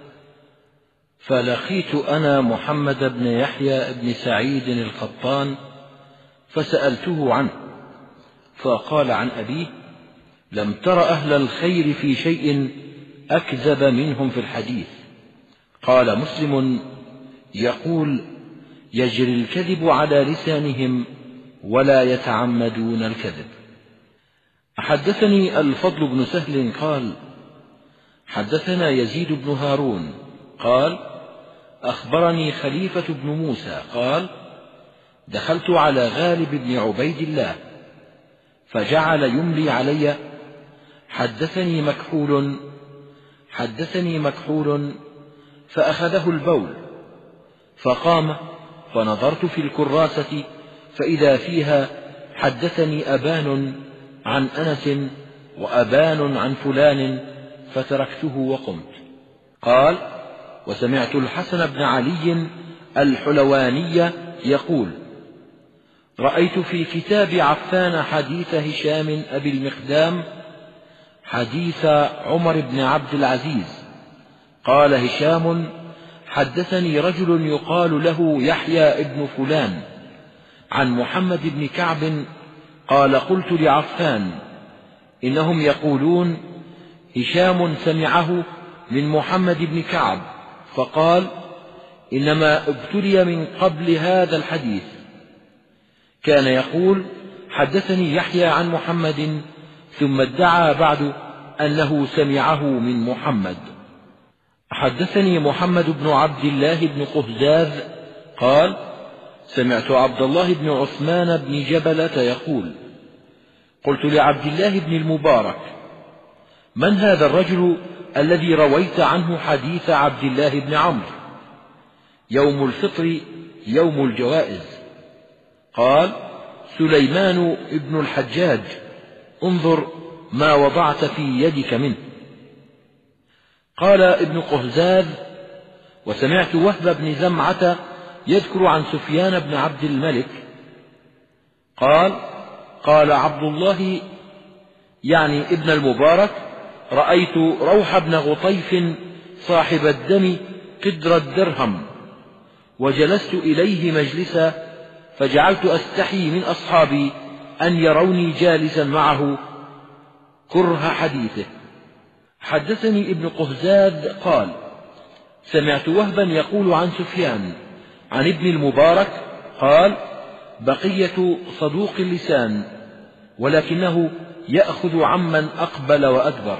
فلقيت أنا محمد بن يحيى بن سعيد القطان فسألته عنه، فقال عن أبيه لم تر أهل الخير في شيء أكذب منهم في الحديث. قال مسلم يقول يجري الكذب على لسانهم ولا يتعمدون الكذب. حدثني الفضل بن سهل قال حدثنا يزيد بن هارون قال أخبرني خليفة بن موسى قال دخلت على غالب بن عبيد الله فجعل يملي علي حدثني مكحول فأخذه البول، فقام فنظرت في الكراسة فإذا فيها حدثني أبان عن أنس وأبان عن فلان، فتركته وقمت. قال وسمعت الحسن بن علي الحلواني يقول: رأيت في كتاب عفان حديث هشام أبي المقدام حديث عمر بن عبد العزيز. قال هشام: حدثني رجل يقال له يحيى ابن فلان عن محمد بن كعب قال: قلت لعفان: إنهم يقولون هشام سمعه من محمد بن كعب، فقال: إنما ابتلي من قبل هذا الحديث. كان يقول: حدثني يحيى عن محمد، ثم ادعى بعد أنه سمعه من محمد. حدثني محمد بن عبد الله بن قهزاز قال: سمعت عبد الله بن عثمان بن جبلة يقول: قلت لعبد الله بن المبارك: من هذا الرجل الذي رويت عنه حديث عبد الله بن عمرو؟ يوم الفطر يوم الجوائز. قال: سليمان ابن الحجاج، انظر ما وضعت في يدك منه. قال ابن قهزاز: وسمعت وهب بن زمعة يذكر عن سفيان بن عبد الملك قال: قال عبد الله يعني ابن المبارك: رأيت روح بن غطيف صاحب الدم قدر الدرهم، وجلست إليه مجلسا، فجعلت أستحي من أصحابي أن يروني جالسا معه كره حديثه. حدثني ابن قهزاز قال: سمعت وهبا يقول عن سفيان عن ابن المبارك قال: بقية صدوق اللسان، ولكنه يأخذ عمن أقبل وأدبر.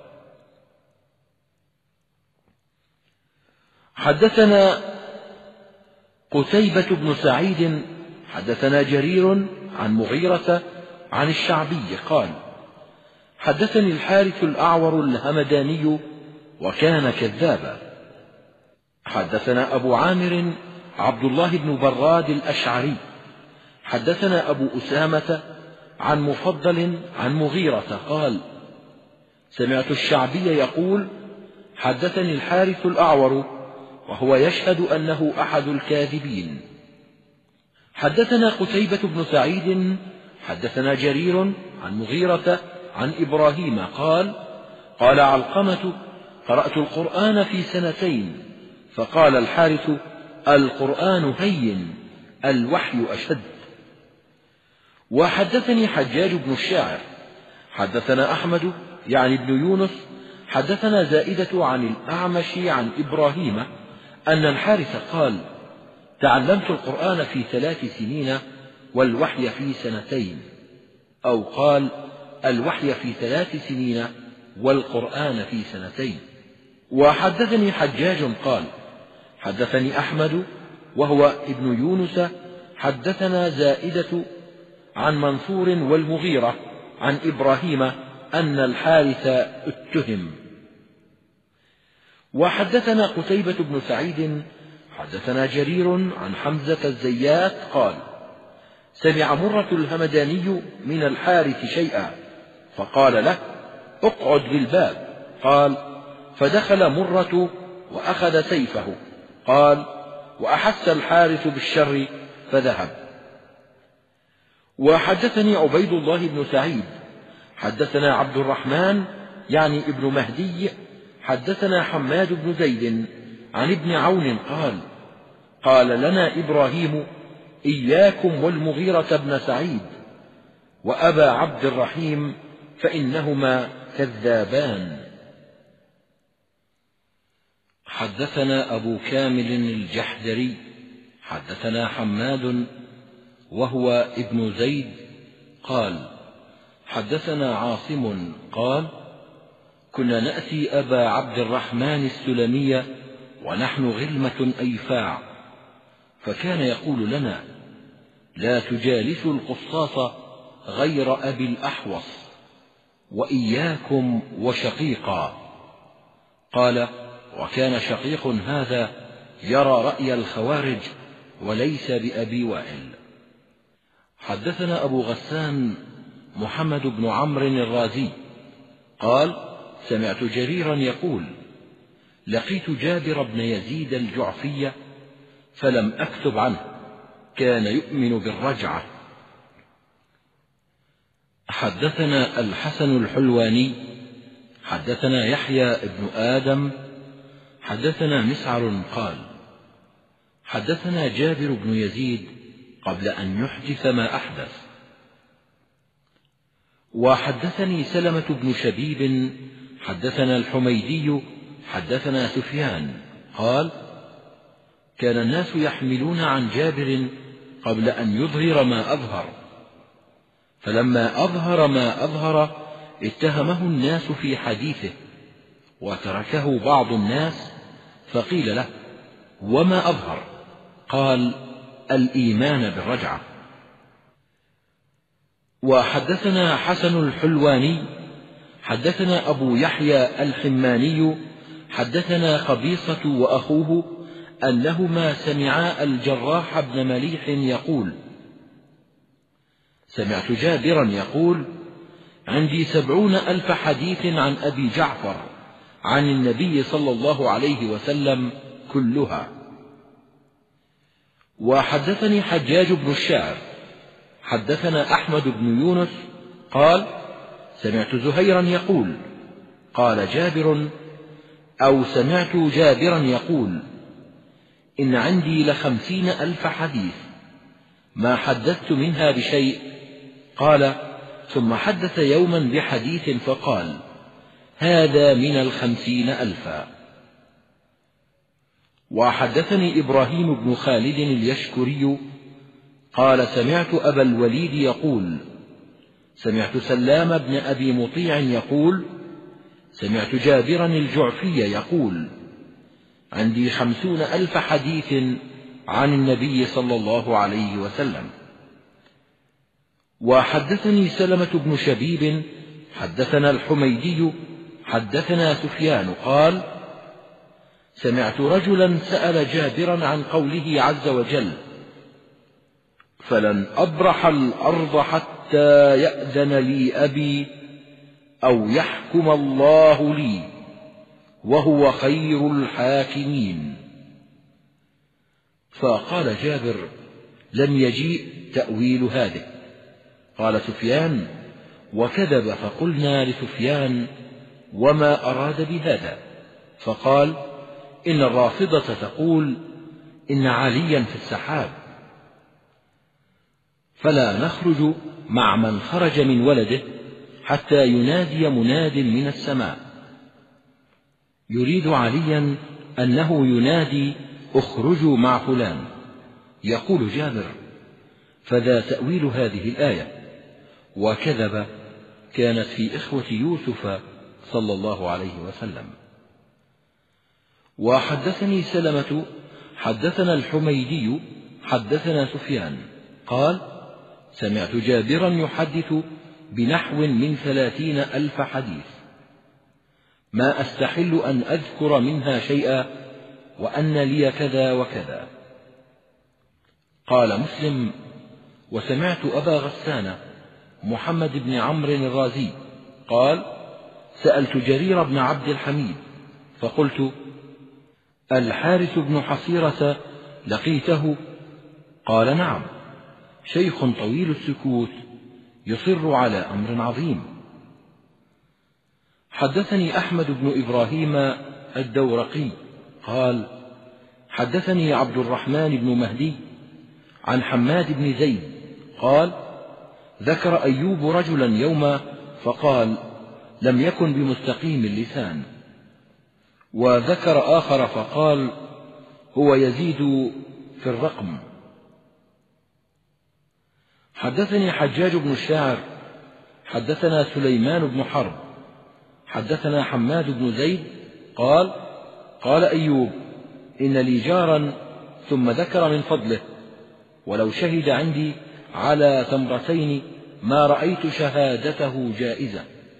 حدثنا قتيبة بن سعيد حدثنا جرير عن مغيرة عن الشعبي قال: حدثني الحارث الأعور الهمداني وكان كذابا. حدثنا أبو عامر عبد الله بن براد الأشعري حدثنا أبو أسامة عن مفضل عن مغيرة قال: سمعت الشعبي يقول: حدثني الحارث الأعور، وهو يشهد أنه أحد الكاذبين. حدثنا قتيبة بن سعيد حدثنا جرير عن مغيرة عن إبراهيم قال: قال علقمة: قرأت القرآن في 2 سنين. فقال الحارث: القرآن هين، الوحي أشد. وحدثني حجاج بن الشاعر حدثنا أحمد يعني ابن يونس حدثنا زائدة عن الأعمش عن إبراهيم أن الحارث قال: تعلمت القرآن في 3 سنين والوحي في 2، أو قال: الوحي في 3 سنين والقرآن في 2. وحدثني حجاج قال: حدثني أحمد وهو ابن يونس حدثنا زائدة عن منصور والمغيرة عن إبراهيم أن الحارث اتهم. وحدثنا قتيبة بن سعيد حدثنا جرير عن حمزة الزيات قال: سمع مرة الهمداني من الحارث شيئا، فقال له: اقعد بالباب. قال: فدخل مرة وأخذ سيفه. قال: وأحس الحارث بالشر فذهب. وحدثني عبيد الله بن سعيد حدثنا عبد الرحمن يعني ابن مهدي حدثنا حماد بن زيد عن ابن عون قال: قال لنا إبراهيم: إياكم والمغيرة بن سعيد وأبا عبد الرحيم، فإنهما كذابان. حدثنا أبو كامل الجحدري حدثنا حماد وهو ابن زيد قال: حدثنا عاصم قال: كنا نأتي أبا عبد الرحمن السلمي ونحن غلمة أيفاع، فكان يقول لنا: لا تجالسوا القصاص غير أبي الأحوص، وإياكم وشقيقا. قال: وكان شقيق هذا يرى رأي الخوارج وليس بأبي وائل. حدثنا أبو غسان محمد بن عمرو الرازي قال: سمعت جريرا يقول: لقيت جابر بن يزيد الجعفي فلم أكتب عنه، كان يؤمن بالرجعة. حدثنا الحسن الحلواني حدثنا يحيى بن آدم حدثنا مسعر قال حدثنا جابر بن يزيد قبل أن يحدث ما أحدث. وحدثني سلمة بن شبيب حدثنا الحميدي حدثنا سفيان قال كان الناس يحملون عن جابر قبل أن يظهر ما أظهر، فلما أظهر ما أظهر اتهمه الناس في حديثه، وتركه بعض الناس فقيل له وما أظهر؟ قال الإيمان بالرجعة. وحدثنا حسن الحلواني حدثنا أبو يحيى الحماني حدثنا قبيصة وأخوه أنهما سمعا الجراح بن مليح يقول سمعت جابرا يقول عندي 70,000 حديث عن أبي جعفر عن النبي صلى الله عليه وسلم كلها. وحدثني حجاج بن الشاعر حدثنا أحمد بن يونس قال سمعت زهيرا يقول قال جابر أو سمعت جابرا يقول إن عندي 50,000 حديث ما حدثت منها بشيء. قال ثم حدث يوما بحديث فقال هذا من 50,000. وحدثني إبراهيم بن خالد اليشكري قال سمعت أبا الوليد يقول سمعت سلام بن أبي مطيع يقول سمعت جابرا الجعفي يقول عندي 50,000 حديث عن النبي صلى الله عليه وسلم. وحدثني سلمة بن شبيب حدثنا الحميدي حدثنا سفيان قال سمعت رجلا سأل جابرا عن قوله عز وجل فلن أبرح الأرض حتى يأذن لي أبي أو يحكم الله لي وهو خير الحاكمين. فقال جابر لم يجيء تأويل هذه. قال سفيان وكذب. فقلنا لسفيان وما أراد بهذا؟ فقال إن الرافضة تقول إن عليا في السحاب، فلا نخرج مع من خرج من ولده حتى ينادي مناد من السماء، يريد عليا أنه ينادي اخرجوا مع فلان. يقول جابر فذا تأويل هذه الآية. وكذب كانت في إخوة يوسف صلى الله عليه وسلم. وحدثني سلمة حدثنا الحميدي حدثنا سفيان قال سمعت جابرا يحدث بنحو من 30,000 حديث ما أستحل أن أذكر منها شيئا وأن لي كذا وكذا. قال مسلم وسمعت أبا غسان محمد بن عمرو الرازي قال سألت جرير بن عبد الحميد فقلت الحارث بن حصيرة لقيته؟ قال نعم، شيخ طويل السكوت يصر على أمر عظيم. حدثني أحمد بن إبراهيم الدورقي قال حدثني عبد الرحمن بن مهدي عن حماد بن زيد قال ذكر أيوب رجلا يوما فقال لم يكن بمستقيم اللسان، وذكر آخر فقال هو يزيد في الرقم. حدثني حجاج بن الشاعر حدثنا سليمان بن حرب حدثنا حماد بن زيد قال قال أيوب إن لي جارا، ثم ذكر من فضله ولو شهد عندي على تمرتين ما رأيت شهادته جائزة.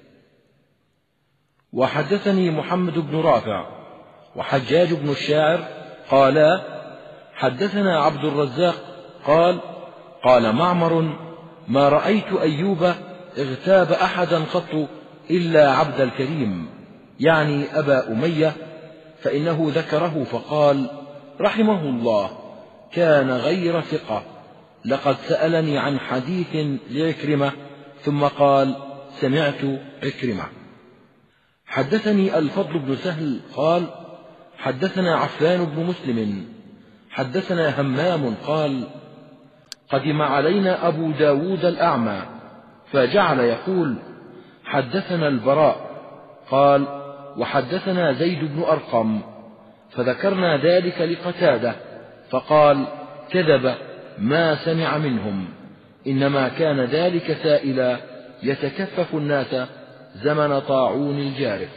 وحدثني محمد بن رافع وحجاج بن الشاعر قالا حدثنا عبد الرزاق قال قال معمر ما رأيت أيوب اغتاب أحدا قط إلا عبد الكريم، يعني أبا أمية، فإنه ذكره فقال رحمه الله كان غير ثقة لقد سألني عن حديث لعكرمة ثم قال سمعت عكرمة. حدثني الفضل بن سهل قال حدثنا عفان بن مسلم حدثنا همام قال قدم علينا أبو داود الأعمى فجعل يقول حدثنا البراء قال وحدثنا زيد بن أرقم، فذكرنا ذلك لقتادة فقال كذب ما سمع منهم، إنما كان ذلك سائلا يتكفف الناس زمن طاعون الجارف.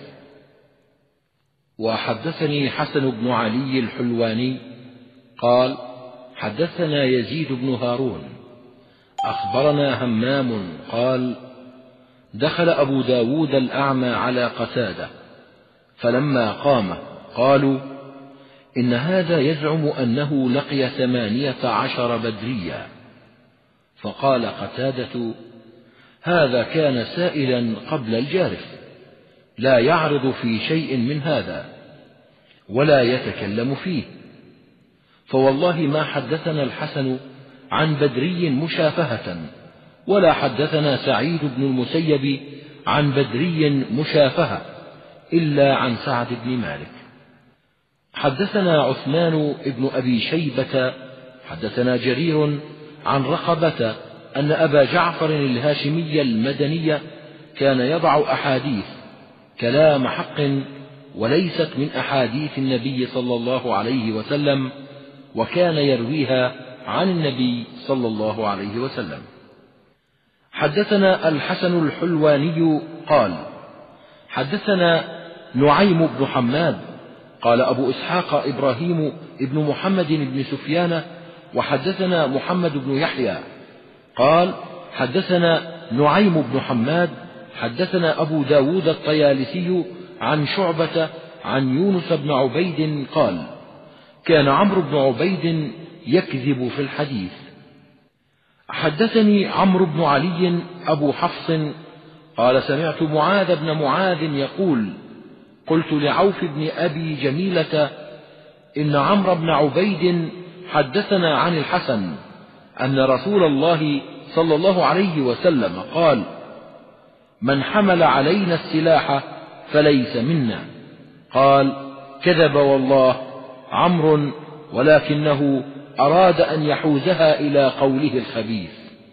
وحدثني حسن بن علي الحلواني قال حدثنا يزيد بن هارون أخبرنا همام قال دخل أبو داود الأعمى على قتادة فلما قام قالوا إن هذا يزعم أنه لقي 18 بدريا، فقال قتادة هذا كان سائلا قبل الجارف لا يعرض في شيء من هذا ولا يتكلم فيه، فوالله ما حدثنا الحسن عن بدري مشافهة ولا حدثنا سعيد بن المسيب عن بدري مشافهة إلا عن سعد بن مالك. حدثنا عثمان بن أبي شيبة حدثنا جرير عن رقبة أن أبا جعفر الهاشمي المدني كان يضع أحاديث كلام حق وليست من أحاديث النبي صلى الله عليه وسلم، وكان يرويها عن النبي صلى الله عليه وسلم. حدثنا الحسن الحلواني قال حدثنا نعيم بن حماد قال أبو إسحاق إبراهيم بن محمد بن سفيان وحدثنا محمد بن يحيى قال حدثنا نعيم بن حماد حدثنا أبو داود الطيالسي عن شعبة عن يونس بن عبيد قال كان عمرو بن عبيد يكذب في الحديث. حدثني عمرو بن علي أبو حفص قال سمعت معاذ بن معاذ يقول قلت لعوف بن أبي جميلة إن عمرو بن عبيد حدثنا عن الحسن أن رسول الله صلى الله عليه وسلم قال من حمل علينا السلاح فليس منا. قال كذب والله عمرو ولكنه أراد أن يحوزها إلى قوله الخبيث.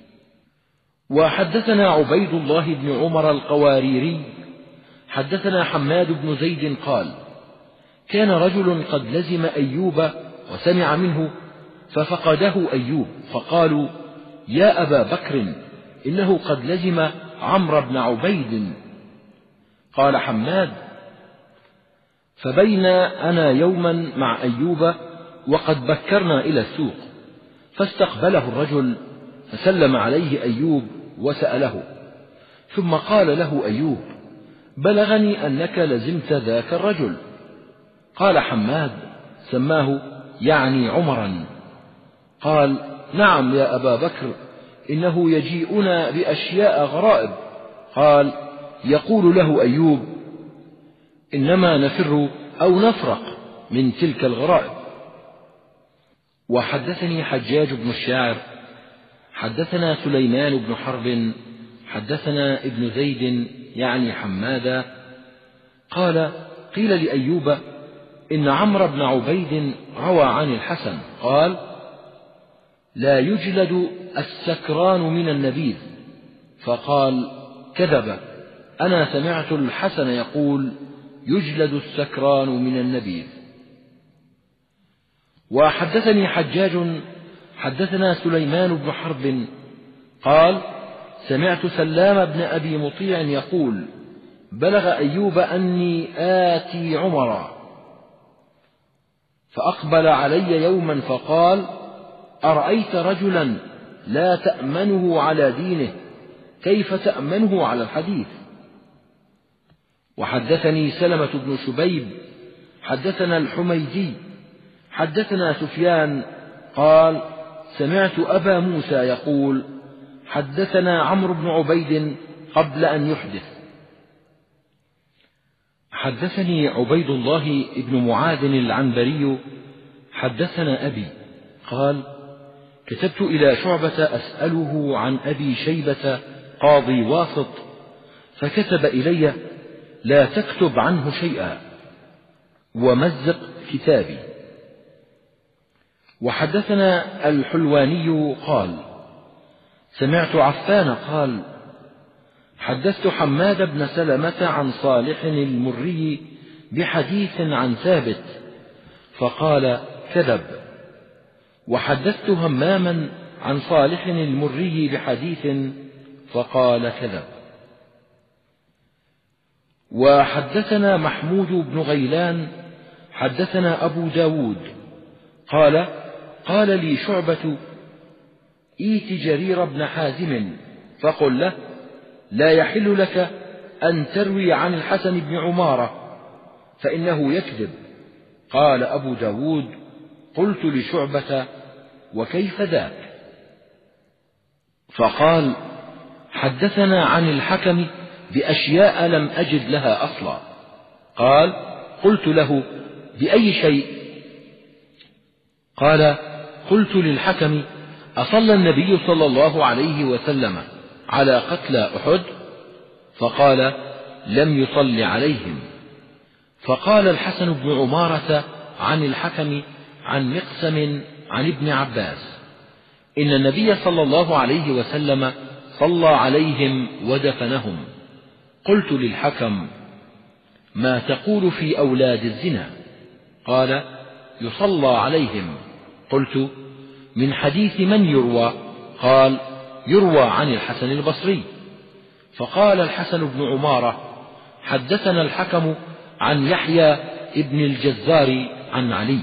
وحدثنا عبيد الله بن عمر القواريري حدثنا حماد بن زيد قال كان رجل قد لزم أيوب وسمع منه ففقده أيوب فقالوا يا أبا بكر إنه قد لزم عمرو بن عبيد. قال حماد فبينا أنا يوما مع أيوب وقد بكرنا إلى السوق فاستقبله الرجل فسلم عليه أيوب وسأله، ثم قال له أيوب بلغني أنك لزمت ذاك الرجل. قال حماد سماه يعني عمرا. قال نعم يا أبا بكر إنه يجيئنا بأشياء غرائب. قال يقول له أيوب إنما نفر أو نفرق من تلك الغرائب. وحدثني حجاج بن الشاعر حدثنا سليمان بن حرب حدثنا ابن زيد يعني حمادا قال قيل لأيوب إن عمرو بن عبيد روى عن الحسن قال لا يجلد السكران من النبيذ، فقال كذب أنا سمعت الحسن يقول يجلد السكران من النبيذ. وحدثني حجاج حدثنا سليمان بن حرب قال سمعت سلام بن أبي مطيع يقول بلغ أيوب أني آتي عمرا، فأقبل علي يوما فقال أرأيت رجلا لا تأمنه على دينه كيف تأمنه على الحديث. وحدثني سلمة بن شبيب حدثنا الحميدي حدثنا سفيان قال سمعت أبا موسى يقول حدثنا عمرو بن عبيد قبل أن يحدث. حدثني عبيد الله بن معاذ العنبري حدثنا أبي قال كتبت إلى شعبة أسأله عن أبي شيبة قاضي واسط، فكتب إلي: لا تكتب عنه شيئا ومزق كتابي. وحدثنا الحلواني قال: سمعت عفان قال: حدثت حماد بن سلمة عن صالح المري بحديث عن ثابت، فقال: كذب. وحدثت هماما عن صالح المري بحديث، فقال: كذب. وحدثنا محمود بن غيلان حدثنا أبو داود قال: قال لي شعبة: ائت جرير بن حازم فقل له: لا يحل لك أن تروي عن الحسن بن عمارة فإنه يكذب. قال أبو داود: قلت لشعبة: وكيف ذاك؟ فقال: حدثنا عن الحكم بأشياء لم أجد لها أصلا. قال: قلت له: بأي شيء؟ قال: قلت للحكم: أصلى النبي صلى الله عليه وسلم على قتلى أحد؟ فقال: لم يصل عليهم. فقال الحسن بن عمارة عن الحكم عن مقسم عن ابن عباس: إن النبي صلى الله عليه وسلم صلى عليهم ودفنهم. قلت للحكم: ما تقول في أولاد الزنا؟ قال: يصلى عليهم. قلت: من حديث من يروى؟ قال: يروى عن الحسن البصري. فقال الحسن بن عمارة: حدثنا الحكم عن يحيى ابن الجزار عن علي.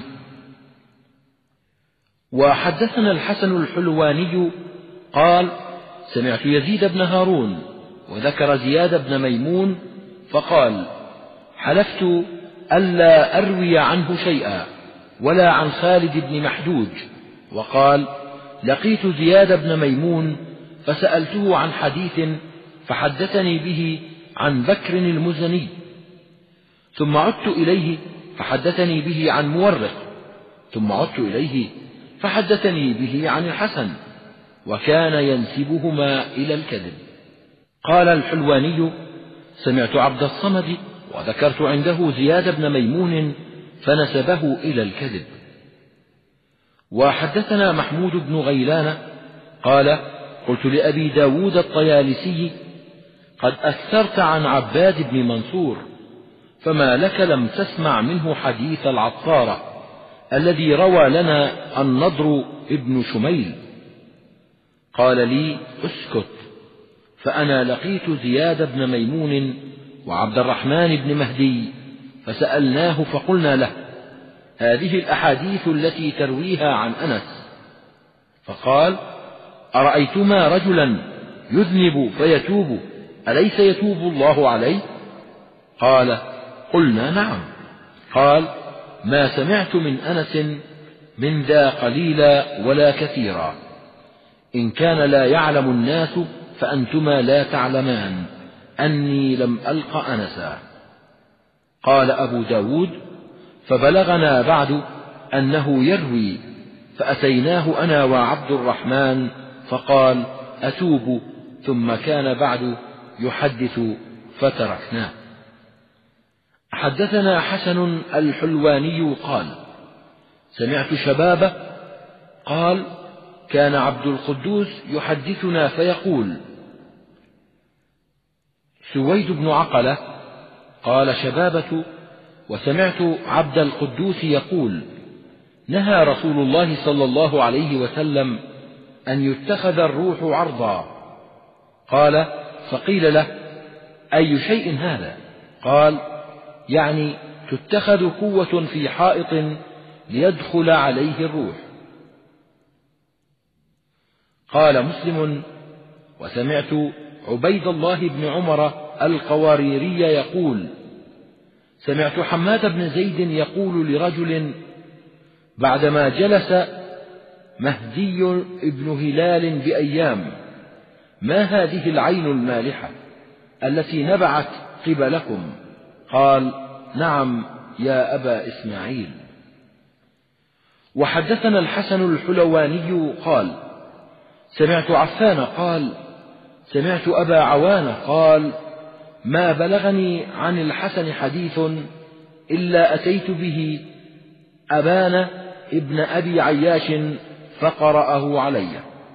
وحدثنا الحسن الحلواني قال: سمعت يزيد بن هارون وذكر زياد بن ميمون فقال: حلفت ألا أروي عنه شيئا ولا عن خالد بن محدوج. وقال: لقيت زياد بن ميمون فسألته عن حديث فحدثني به عن بكر المزني، ثم عدت إليه فحدثني به عن مورق، ثم عدت إليه فحدثني به عن الحسن، وكان ينسبهما إلى الكذب. قال الحلواني: سمعت عبد الصمد وذكرت عنده زياد بن ميمون فنسبه إلى الكذب. وحدثنا محمود بن غيلان قال: قلت لأبي داود الطيالسي: قد أكثرت عن عباد بن منصور، فما لك لم تسمع منه حديث العطارة الذي روى لنا النضر ابن شميل؟ قال لي: اسكت. فأنا لقيت زياد بن ميمون وعبد الرحمن بن مهدي فسألناه فقلنا له: هذه الأحاديث التي ترويها عن أنس. فقال: أرأيتما رجلا يذنب فيتوب أليس يتوب الله عليه؟ قال: قلنا: نعم. قال: ما سمعت من أنس من ذا قليلا ولا كثيرا. إن كان لا يعلم الناس فأنتما لا تعلمان أني لم ألق أنسا. قال أبو داود: فبلغنا بعد أنه يروي، فأتيناه أنا وعبد الرحمن فقال: أتوب، ثم كان بعد يحدث فتركناه. حدثنا حسن الحلواني قال: سمعت شبابه قال: كان عبد القدوس يحدثنا فيقول: سويد بن عقلة. قال شبابة: وسمعت عبد القدوس يقول: نهى رسول الله صلى الله عليه وسلم أن يتخذ الروح عرضا. قال: فقيل له: أي شيء هذا؟ قال: يعني تتخذ قوة في حائط ليدخل عليه الروح. قال مسلم: وسمعت عبيد الله بن عمر القواريري يقول: سمعت حماد بن زيد يقول لرجل بعدما جلس مهدي بن هلال بأيام: ما هذه العين المالحة التي نبعت قبلكم؟ قال: نعم يا أبا إسماعيل. وحدثنا الحسن الحلواني قال سمعت عفان قال سمعت أبا عوان قال ما بلغني عن الحسن حديث إلا أتيت به أبان ابن أبي عياش فقرأه علي.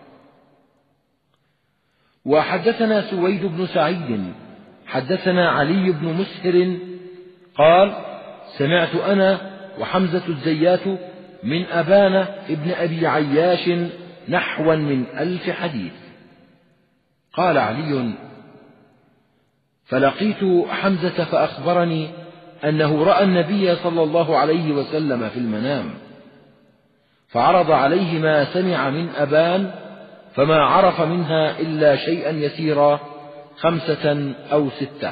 وحدثنا سويد بن سعيد حدثنا علي بن مسهر قال سمعت أنا وحمزة الزيات من أبان ابن أبي عياش نحوا من 1000 حديث. قال علي فلقيت حمزة فأخبرني أنه رأى النبي صلى الله عليه وسلم في المنام، فعرض عليه ما سمع من أبان فما عرف منها إلا شيئا يسيرا 5 أو 6.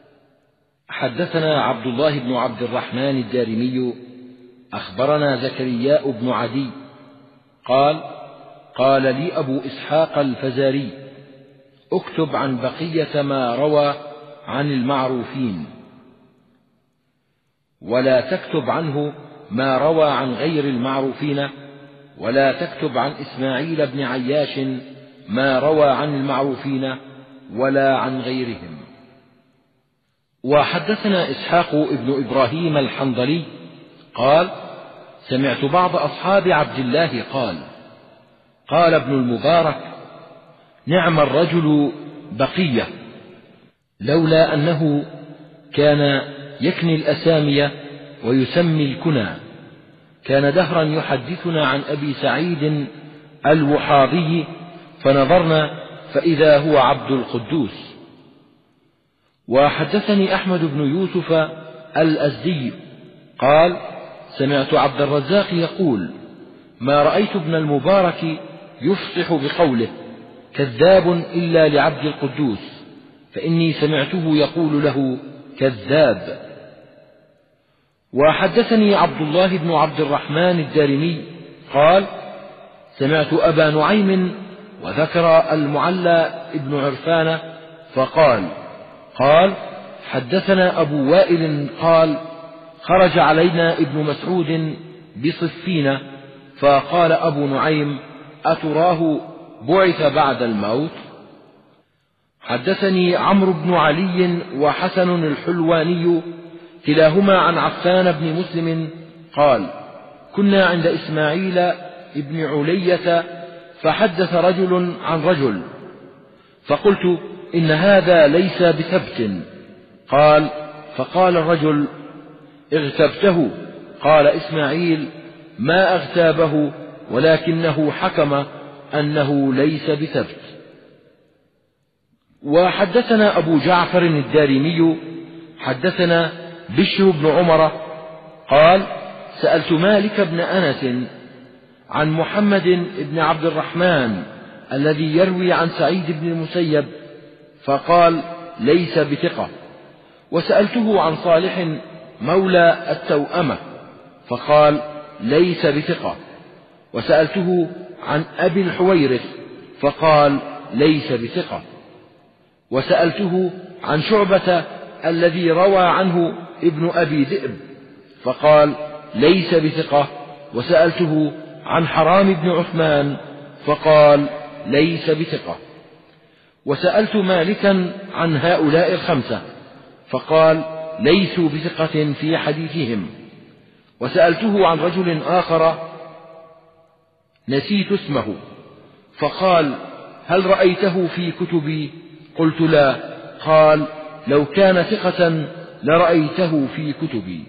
حدثنا عبد الله بن عبد الرحمن الدارمي أخبرنا زكرياء بن عدي قال قال لي أبو إسحاق الفزاري اكتب عن بقية ما روى عن المعروفين، ولا تكتب عنه ما روى عن غير المعروفين، ولا تكتب عن إسماعيل بن عياش ما روى عن المعروفين ولا عن غيرهم. وحدثنا إسحاق ابن إبراهيم الحنظلي قال سمعت بعض أصحاب عبد الله قال ابن المبارك نعم الرجل بقية، لولا أنه كان يكني الأسامي ويسمي الكنى، كان دهرا يحدثنا عن أبي سعيد الوحاضي فنظرنا فإذا هو عبد القدوس. وحدثني أحمد بن يوسف الأزدي قال سمعت عبد الرزاق يقول ما رأيت ابن المبارك يفصح بقوله كذاب إلا لعبد القدوس، فإني سمعته يقول له كذاب. وحدثني عبد الله بن عبد الرحمن الدارمي قال سمعت أبا نعيم وذكر المعلى ابن عرفان فقال حدثنا أبو وائل قال خرج علينا ابن مسعود بصفين فقال أبو نعيم أتراه بعث بعد الموت؟ حدثني عمرو بن علي وحسن الحلواني كلاهما عن عفان بن مسلم قال كنا عند إسماعيل بن علية فحدث رجل عن رجل فقلت إن هذا ليس بثبت، فقال الرجل اغتبته. قال إسماعيل ما اغتابه ولكنه حكم أنه ليس بثبت. وحدثنا أبو جعفر الدارمي حدثنا بشر بن عمر قال سألت مالك بن أنس عن محمد بن عبد الرحمن الذي يروي عن سعيد بن المسيب فقال ليس بثقة. وسألته عن صالح مولى التوأمة فقال ليس بثقة. وسألته عن أبي الحويرث فقال ليس بثقة. وسألته عن شعبة الذي روى عنه ابن أبي ذئب فقال ليس بثقة. وسألته عن حرام بن عثمان فقال ليس بثقة. وسألت مالكا عن هؤلاء الخمسة فقال ليسوا بثقة في حديثهم. وسألته عن رجل آخر نسيت اسمه فقال هل رأيته في كتبي؟ قلت لا. قال لو كان ثقة لرأيته في كتبي.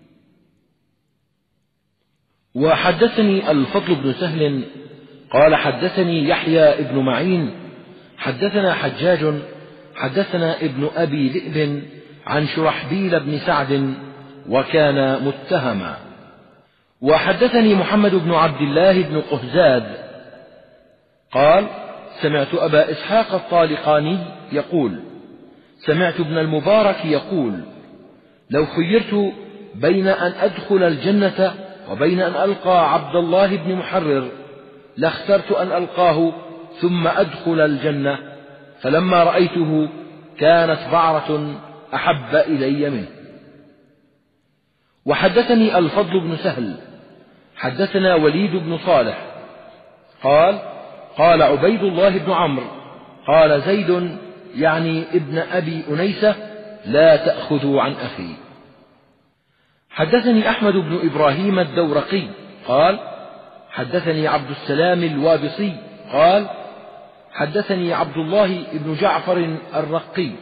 وحدثني الفضل بن سهل قال حدثني يحيى بن معين حدثنا حجاج حدثنا ابن أبي ذئب عن شرحبيل بن سعد وكان متهما. وحدثني محمد بن عبد الله بن قهزاد قال سمعت أبا إسحاق الطالقاني يقول سمعت ابن المبارك يقول لو خيرت بين أن أدخل الجنة وبين أن ألقى عبد الله بن محرر لاخترت أن ألقاه ثم أدخل الجنة، فلما رأيته كانت بعرة أحب إلي منه. وحدثني الفضل بن سهل حدثنا وليد بن صالح قال قال عبيد الله بن عمرو قال زيد يعني ابن أبي أنيسة لا تأخذوا عن أخي. حدثني أحمد بن إبراهيم الدورقي قال حدثني عبد السلام الوابصي قال حدثني عبد الله بن جعفر الرقي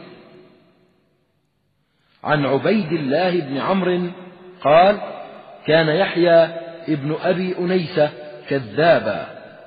عن عبيد الله بن عمرو قال كان يحيى ابن أبي أنيسة كذابا.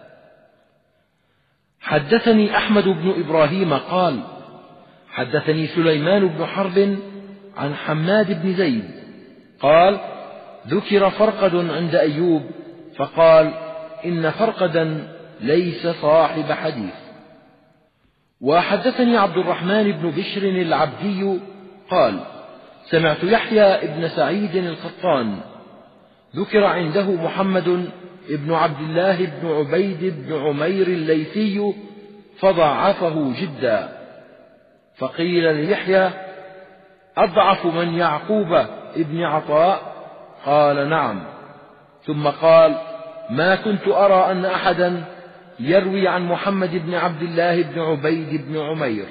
حدثني أحمد بن إبراهيم قال حدثني سليمان بن حرب عن حماد بن زيد قال ذكر فرقد عند أيوب فقال إن فرقدا ليس صاحب حديث. وحدثني عبد الرحمن بن بشر العبدي قال سمعت يحيى بن سعيد القطان ذكر عنده محمد بن عبد الله بن عبيد بن عمير الليثي فضعفه جدا، فقيل ليحيى أضعف من يعقوب ابن عطاء؟ قال نعم، ثم قال ما كنت أرى أن أحدا يروي عن محمد بن عبد الله بن عبيد بن عمير.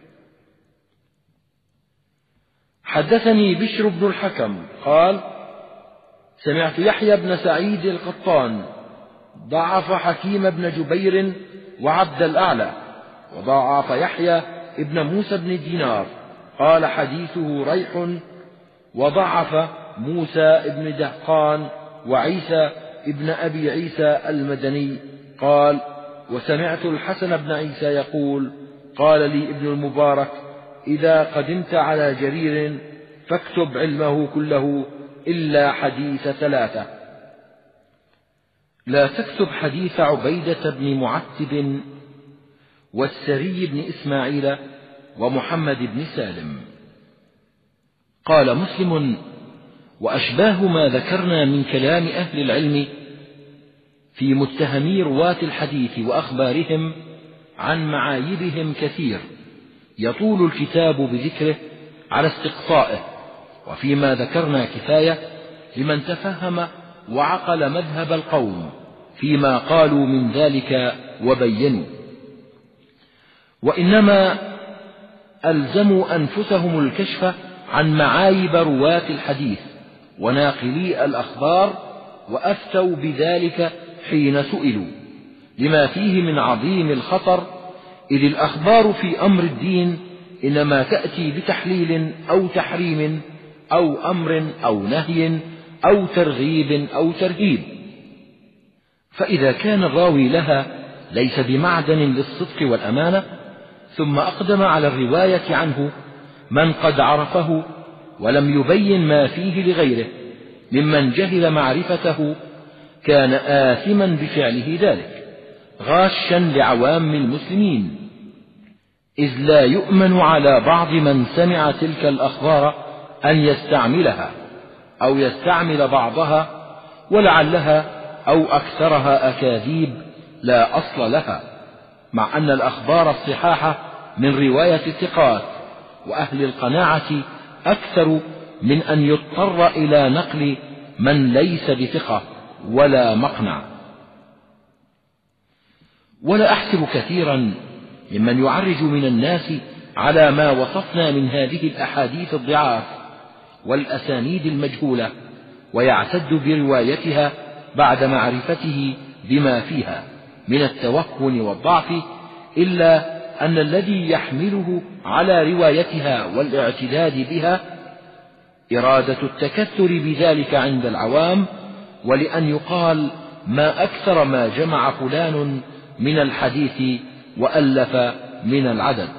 حدثني بشر بن الحكم قال سمعت يحيى بن سعيد القطان ضعف حكيم بن جبير وعبد الأعلى، وضعف يحيى ابن موسى بن دينار قال حديثه ريح، وضعف موسى بن دهقان وعيسى ابن أبي عيسى المدني قال وسمعت الحسن بن عيسى يقول قال لي ابن المبارك إذا قدمت على جرير فاكتب علمه كله إلا حديث ثلاثة، لا تكتب حديث عبيدة بن معتب والسري بن إسماعيل ومحمد بن سالم. قال مسلم وأشباه ما ذكرنا من كلام أهل العلم في متهمي رواة الحديث وأخبارهم عن معايبهم كثير، يطول الكتاب بذكره على استقصائه، وفيما ذكرنا كفاية لمن تفهم وعقل مذهب القوم فيما قالوا من ذلك وبينوا، وإنما ألزموا أنفسهم الكشف عن معايب رواة الحديث وناقلي الأخبار، وأفتوا بذلك حين سئلوا، لما فيه من عظيم الخطر، إذ الأخبار في أمر الدين إنما تأتي بتحليل أو تحريم أو أمر أو نهي أو ترغيب أو ترهيب، فإذا كان الراوي لها ليس بمعدن للصدق والأمانة، ثم أقدم على الرواية عنه من قد عرفه ولم يبين ما فيه لغيره ممن جهل معرفته، كان آثما بفعله ذلك غاشا لعوام المسلمين، إذ لا يؤمن على بعض من سمع تلك الأخبار أن يستعملها أو يستعمل بعضها، ولعلها أو أكثرها أكاذيب لا أصل لها، مع أن الأخبار الصحاحة من رواية الثقات وأهل القناعة أكثر من أن يضطر إلى نقل من ليس بثقة ولا مقنع. ولا أحسب كثيرا ممن يعرج من الناس على ما وصفنا من هذه الأحاديث الضعاف والأسانيد المجهولة ويعتد بروايتها بعد معرفته بما فيها من التوهن والضعف، إلا أن الذي يحمله على روايتها والاعتداد بها إرادة التكثر بذلك عند العوام، ولأن يقال ما أكثر ما جمع فلان من الحديث وألف من العدد.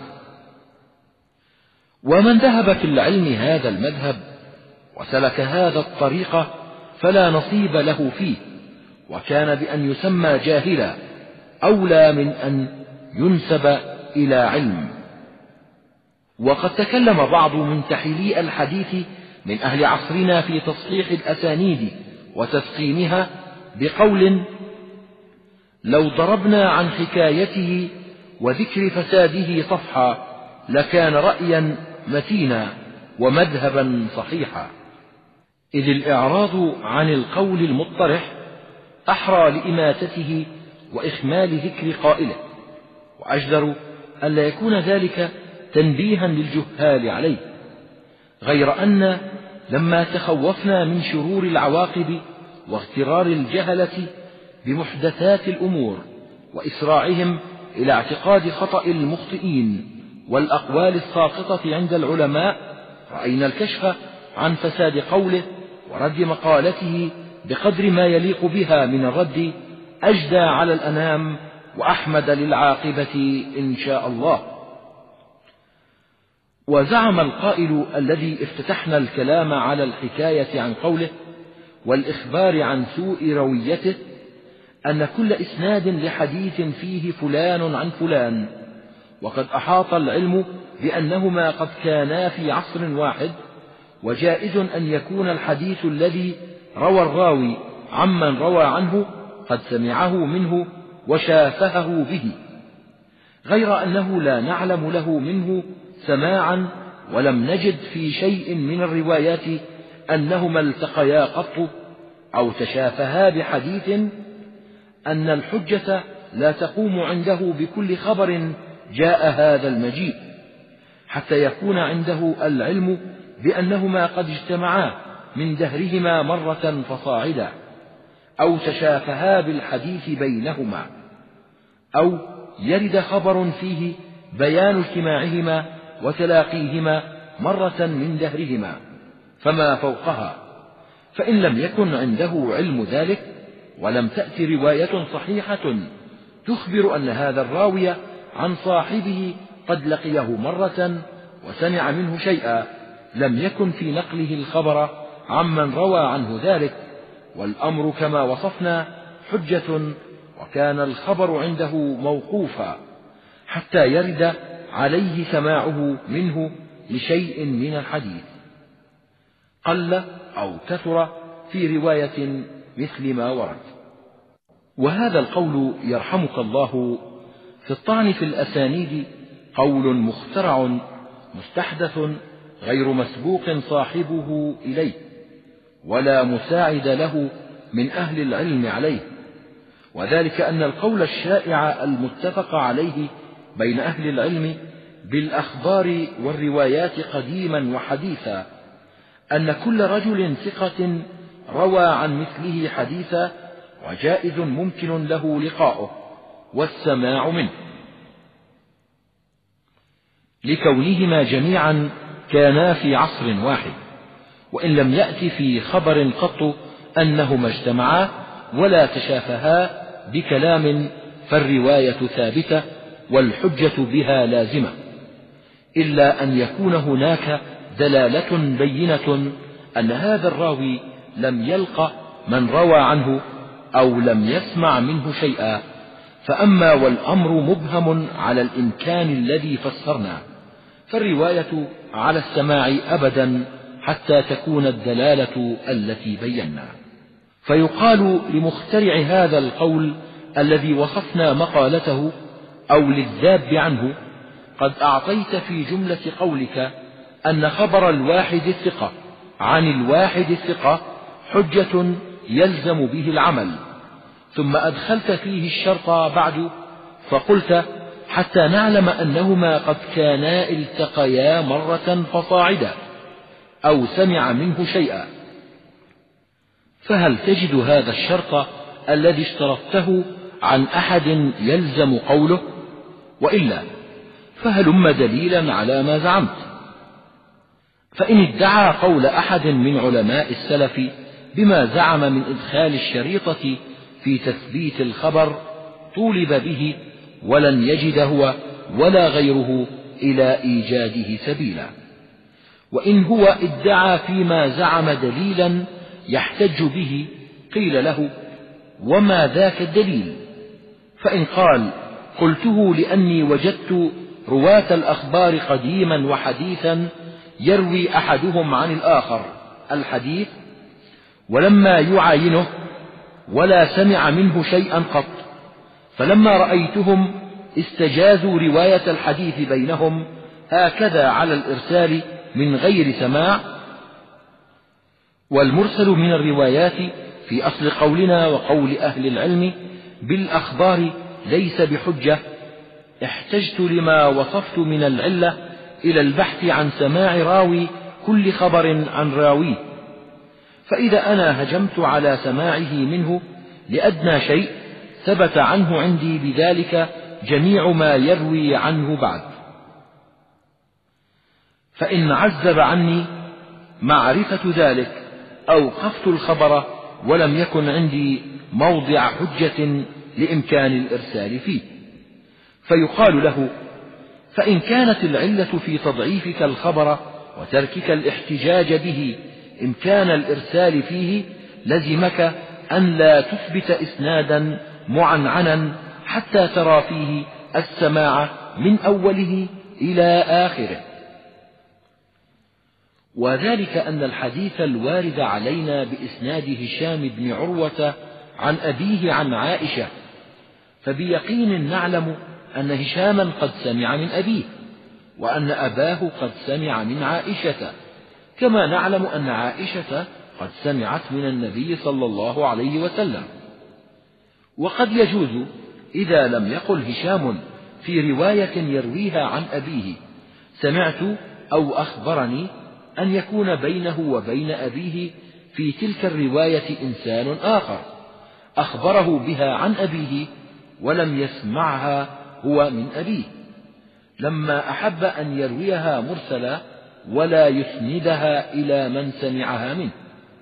ومن ذهب في العلم هذا المذهب وسلك هذا الطريق فلا نصيب له فيه، وكان بأن يسمى جاهلا أولى من أن ينسب إلى علم. وقد تكلم بعض منتحلي الحديث من أهل عصرنا في تصحيح الأسانيد وتسقيمها بقول لو ضربنا عن حكايته وذكر فساده صفحا لكان رأيا متينا ومذهبا صحيحا، إذ الإعراض عن القول المطرح أحرى لإماتته وإخمال ذكر قائله، وأجدر ألا يكون ذلك تنبيها للجهال عليه، غير أن لما تخوفنا من شرور العواقب واغترار الجهلة بمحدثات الأمور وإسراعهم إلى اعتقاد خطأ المخطئين والأقوال الساقطة عند العلماء، رأينا الكشف عن فساد قوله ورد مقالته بقدر ما يليق بها من الرد أجدى على الأنام وأحمد للعاقبة إن شاء الله. وزعم القائل الذي افتتحنا الكلام على الحكاية عن قوله والإخبار عن سوء رويته أن كل إسناد لحديث فيه فلان عن فلان، وقد أحاط العلم بأنهما قد كانا في عصر واحد، وجائز أن يكون الحديث الذي روى الراوي عمن روى عنه قد سمعه منه وشافهه به، غير أنه لا نعلم له منه سماعا، ولم نجد في شيء من الروايات أنهما التقيا قط أو تشافها بحديث، أن الحجة لا تقوم عنده بكل خبر جاء هذا المجيء، حتى يكون عنده العلم بأنهما قد اجتمعا من دهرهما مرة فصاعدا، أو تشافها بالحديث بينهما، أو يرد خبر فيه بيان اجتماعهما وتلاقيهما مرة من دهرهما فما فوقها. فإن لم يكن عنده علم ذلك ولم تأت رواية صحيحة تخبر أن هذا الراوي عن صاحبه قد لقيه مرة وسمع منه شيئا، لم يكن في نقله الخبر عمن روى عنه ذلك، والأمر كما وصفنا حجة، وكان الخبر عنده موقوفا حتى يرد عليه سماعه منه لشيء من الحديث، قل أو كثر في رواية مثل ما ورد. وهذا القول يرحمك الله في الطعن في الأسانيد قول مخترع مستحدث غير مسبوق صاحبه إليه، ولا مساعد له من أهل العلم عليه، وذلك أن القول الشائع المتفق عليه بين أهل العلم بالأخبار والروايات قديما وحديثا أن كل رجل ثقة روى عن مثله حديثا، وجائز ممكن له لقاؤه والسماع منه، لكونهما جميعا كانا في عصر واحد، وإن لم يأت في خبر قط أنهما اجتمعا ولا تشافها بكلام، فالرواية ثابتة والحجة بها لازمة، إلا أن يكون هناك دلالة بينة أن هذا الراوي لم يلق من روى عنه أو لم يسمع منه شيئا، فأما والأمر مبهم على الإمكان الذي فسرنا، فالرواية على السماع أبدا حتى تكون الدلالة التي بينا. فيقال لمخترع هذا القول الذي وصفنا مقالته أو للذاب عنه: قد أعطيت في جملة قولك أن خبر الواحد الثقة عن الواحد الثقة حجة يلزم به العمل، ثم أدخلت فيه الشرط بعد فقلت: حتى نعلم أنهما قد كانا التقيا مرة فصاعدا أو سمع منه شيئا. فهل تجد هذا الشرط الذي اشترطته عن أحد يلزم قوله؟ وإلا فهلم دليلا على ما زعمت. فإن ادعى قول أحد من علماء السلف بما زعم من إدخال الشريطة في تثبيت الخبر طولب به، ولن يجد هو ولا غيره إلى إيجاده سبيلا. وإن هو ادعى فيما زعم دليلا يحتج به، قيل له: وما ذاك الدليل؟ فإن قال: قلته لأني وجدت رواة الأخبار قديما وحديثا يروي أحدهم عن الآخر الحديث ولما يعاينه ولا سمع منه شيئا قط، فلما رأيتهم استجازوا رواية الحديث بينهم هكذا على الإرسال من غير سماع، والمرسل من الروايات في أصل قولنا وقول أهل العلم بالأخبار ليس بحجة، احتجت لما وصفت من العلة إلى البحث عن سماع راوي كل خبر عن راويه، فإذا أنا هجمت على سماعه منه لأدنى شيء ثبت عنه عندي بذلك جميع ما يروي عنه بعد. فإن عزب عني معرفة ذلك أوقفت الخبر ولم يكن عندي موضع حجة لإمكان الإرسال فيه، فيقال له: فإن كانت العلة في تضعيفك الخبر وتركك الاحتجاج به إمكان الإرسال فيه لزمك أن لا تثبت إسنادا معنعنا حتى ترى فيه السماع من أوله إلى آخره. وذلك أن الحديث الوارد علينا بإسناد هشام بن عروة عن أبيه عن عائشة، فبيقين نعلم أن هشاما قد سمع من أبيه، وأن أباه قد سمع من عائشة، كما نعلم أن عائشة قد سمعت من النبي صلى الله عليه وسلم. وقد يجوز إذا لم يقل هشام في رواية يرويها عن أبيه سمعت أو أخبرني أن يكون بينه وبين أبيه في تلك الرواية إنسان آخر أخبره بها عن أبيه ولم يسمعها هو من أبيه، لما أحب أن يرويها مرسلا ولا يسندها إلى من سمعها منه.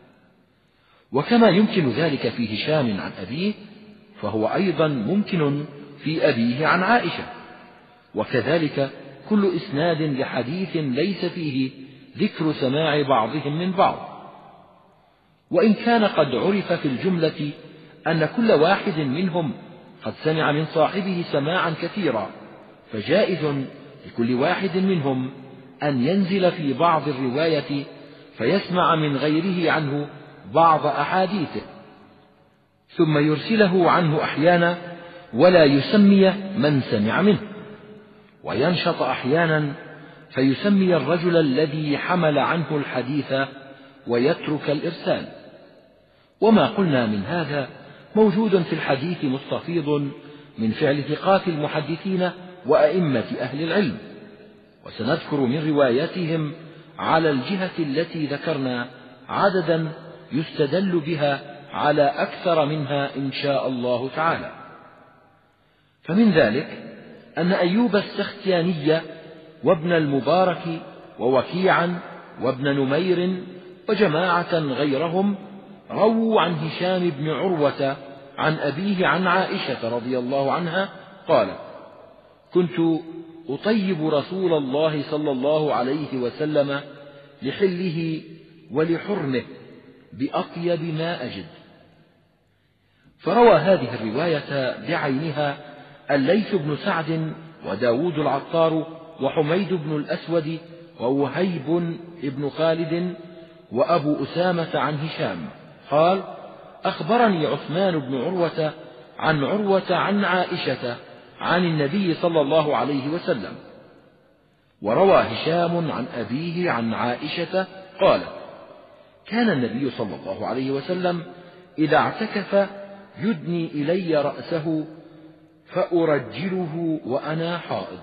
وكما يمكن ذلك في هشام عن أبيه فهو أيضا ممكن في أبيه عن عائشة، وكذلك كل إسناد لحديث ليس فيه ذكر سماع بعضهم من بعض. وإن كان قد عرف في الجملة أن كل واحد منهم قد سمع من صاحبه سماعا كثيرا، فجائز لكل واحد منهم أن ينزل في بعض الرواية فيسمع من غيره عنه بعض أحاديثه، ثم يرسله عنه أحيانا ولا يسمي من سمع منه، وينشط أحيانا فيسمي الرجل الذي حمل عنه الحديث ويترك الإرسال. وما قلنا من هذا موجود في الحديث مستفيض من فعل ثقات المحدثين وأئمة أهل العلم، وسنذكر من رواياتهم على الجهة التي ذكرنا عددا يستدل بها على أكثر منها إن شاء الله تعالى. فمن ذلك أن أيوب السختياني وابن المبارك ووكيعا وابن نمير وجماعة غيرهم رووا عن هشام بن عروة عن أبيه عن عائشة رضي الله عنها قال: كنت أطيب رسول الله صلى الله عليه وسلم لحله ولحرمه بأطيب ما أجد. فروى هذه الرواية بعينها الليث بن سعد وداود العطار وحميد بن الأسود ووهيب بن خالد وأبو أسامة عن هشام قال: أخبرني عثمان بن عروة عن عائشة عن النبي صلى الله عليه وسلم. وروى هشام عن أبيه عن عائشة قال: كان النبي صلى الله عليه وسلم إذا اعتكف يدني إلي رأسه فأرجله وأنا حائض.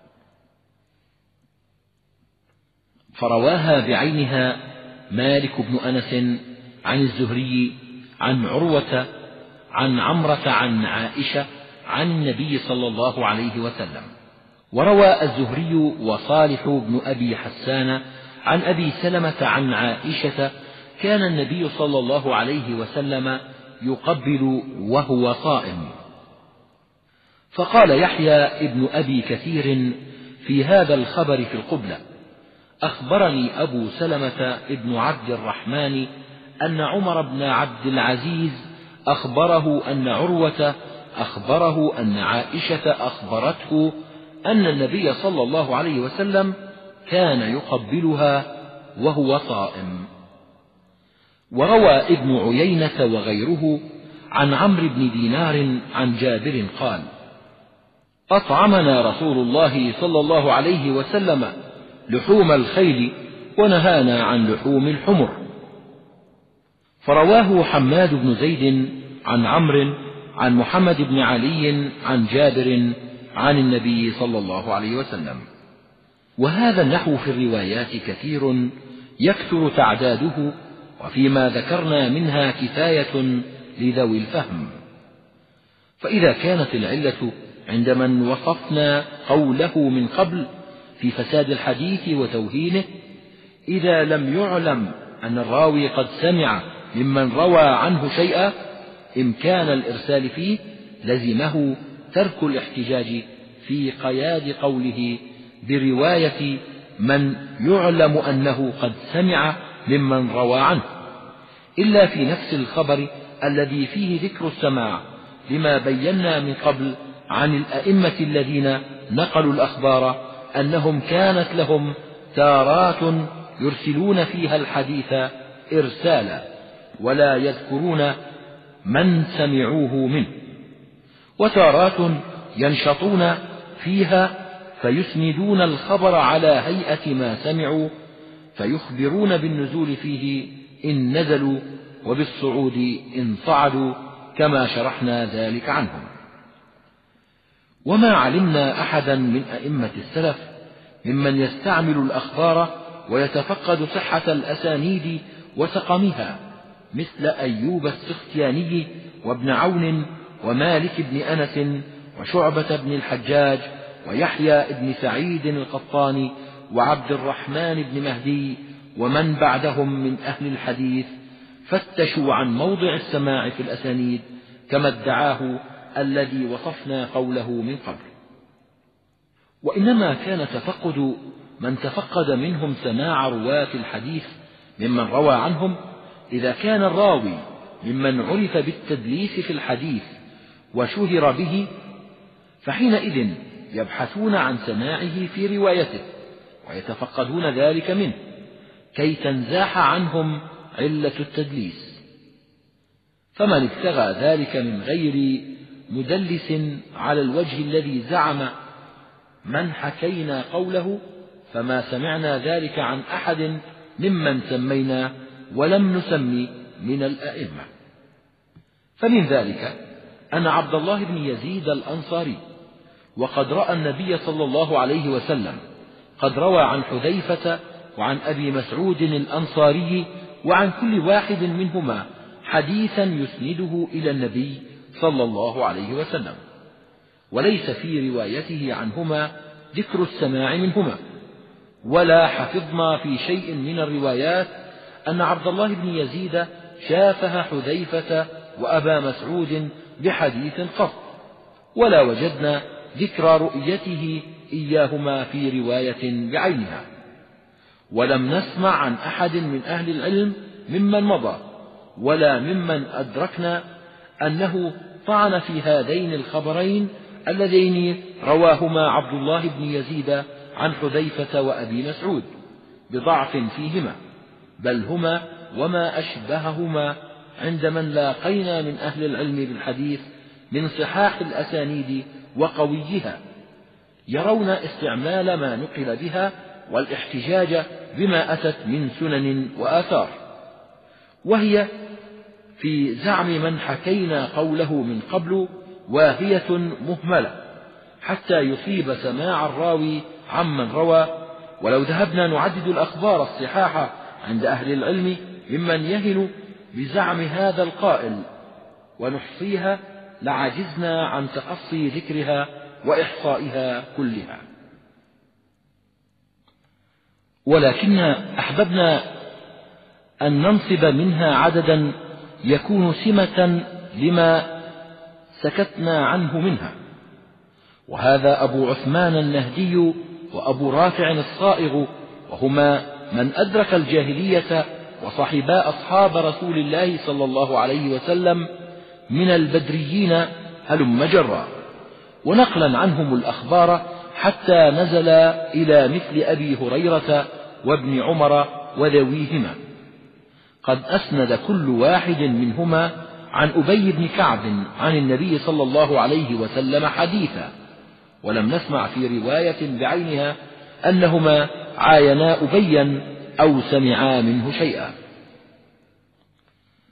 فرواها بعينها مالك بن أنس عن الزهري عن عروة عن عمرة عن عائشة عن النبي صلى الله عليه وسلم. وروى الزهري وصالح بن أبي حسان عن أبي سلمة عن عائشة كان النبي صلى الله عليه وسلم يقبل وهو صائم. فقال يحيى ابن أبي كثير في هذا الخبر في القبلة: أخبرني أبو سلمة ابن عبد الرحمن أن عمر بن عبد العزيز أخبره أن عروة أخبره أن عائشة أخبرته أن النبي صلى الله عليه وسلم كان يقبلها وهو صائم. وروى ابن عيينة وغيره عن عمرو بن دينار عن جابر قال: أطعمنا رسول الله صلى الله عليه وسلم لحوم الخيل ونهانا عن لحوم الحمر. فرواه حماد بن زيد عن عمرو عن محمد بن علي عن جابر عن النبي صلى الله عليه وسلم. وهذا النحو في الروايات كثير يكثر تعداده، وفيما ذكرنا منها كفاية لذوي الفهم. فإذا كانت العلة عند من وصفنا قوله من قبل في فساد الحديث وتوهينه، إذا لم يعلم أن الراوي قد سمع ممن روى عنه شيئا إمكان الإرسال فيه، لزمه ترك الاحتجاج في قياد قوله برواية من يعلم أنه قد سمع ممن روى عنه، إلا في نفس الخبر الذي فيه ذكر السماع، لما بينا من قبل عن الأئمة الذين نقلوا الأخبار أنهم كانت لهم تارات يرسلون فيها الحديث إرسالا ولا يذكرون من سمعوه منه، وتارات ينشطون فيها فيسندون الخبر على هيئة ما سمعوا، فيخبرون بالنزول فيه إن نزلوا وبالصعود إن صعدوا، كما شرحنا ذلك عنهم. وما علمنا أحدا من أئمة السلف ممن يستعمل الأخبار ويتفقد صحة الأسانيد وسقمها، مثل أيوب السختياني وابن عون ومالك بن أنس وشعبة بن الحجاج ويحيى بن سعيد القطان وعبد الرحمن بن مهدي ومن بعدهم من أهل الحديث، فتشوا عن موضع السماع في الأسانيد كما ادعاه الذي وصفنا قوله من قبل. وإنما كان تفقد من تفقد منهم سماع رواة الحديث ممن روى عنهم إذا كان الراوي ممن عرف بالتدليس في الحديث وشهر به، فحينئذ يبحثون عن سماعه في روايته ويتفقدون ذلك منه كي تنزاح عنهم علة التدليس. فمن ابتغى ذلك من غير مدلس على الوجه الذي زعم من حكينا قوله، فما سمعنا ذلك عن أحد ممن سمينا ولم نسمي من الأئمة. فمن ذلك أن عبد الله بن يزيد الأنصاري وقد رأى النبي صلى الله عليه وسلم قد روى عن حذيفة وعن أبي مسعود الأنصاري وعن كل واحد منهما حديثا يسنده إلى النبي صلى الله عليه وسلم، وليس في روايته عنهما ذكر السماع منهما. ولا حفظنا في شيء من الروايات أن عبد الله بن يزيد شافه حذيفة وأبا مسعود بحديث قط، ولا وجدنا ذكر رؤيته إياهما في رواية بعينها. ولم نسمع عن أحد من أهل العلم ممن مضى ولا ممن أدركنا أنه طعن في هذين الخبرين اللذين رواهما عبد الله بن يزيد عن حذيفة وأبي مسعود بضعف فيهما، بل هما وما أشبههما عند من لاقينا من أهل العلم بالحديث من صحاح الأسانيد وقويها يرون استعمال ما نقل بها والاحتجاج بما أتت من سنن وآثار، وهي في زعم من حكينا قوله من قبل واهية مهملة حتى يصيب سماع الراوي عمن روى. ولو ذهبنا نعدد الأخبار الصحاح عند أهل العلم ممن يهن بزعم هذا القائل ونحصيها لعجزنا عن تقصي ذكرها وإحصائها كلها. ولكن أحببنا أن ننصب منها عددا يكون سمة لما سكتنا عنه منها، وهذا أبو عثمان النهدي وأبو رافع الصائغ، وهما من أدرك الجاهلية وصحبا أصحاب رسول الله صلى الله عليه وسلم من البدريين هلم جرا، ونقلا عنهم الأخبار حتى نزل إلى مثل أبي هريرة وابن عمر وذويهما. قد أسند كل واحد منهما عن أبي بن كعب عن النبي صلى الله عليه وسلم حديثا، ولم نسمع في رواية بعينها أنهما عاينا أبيا أو سمعا منه شيئا.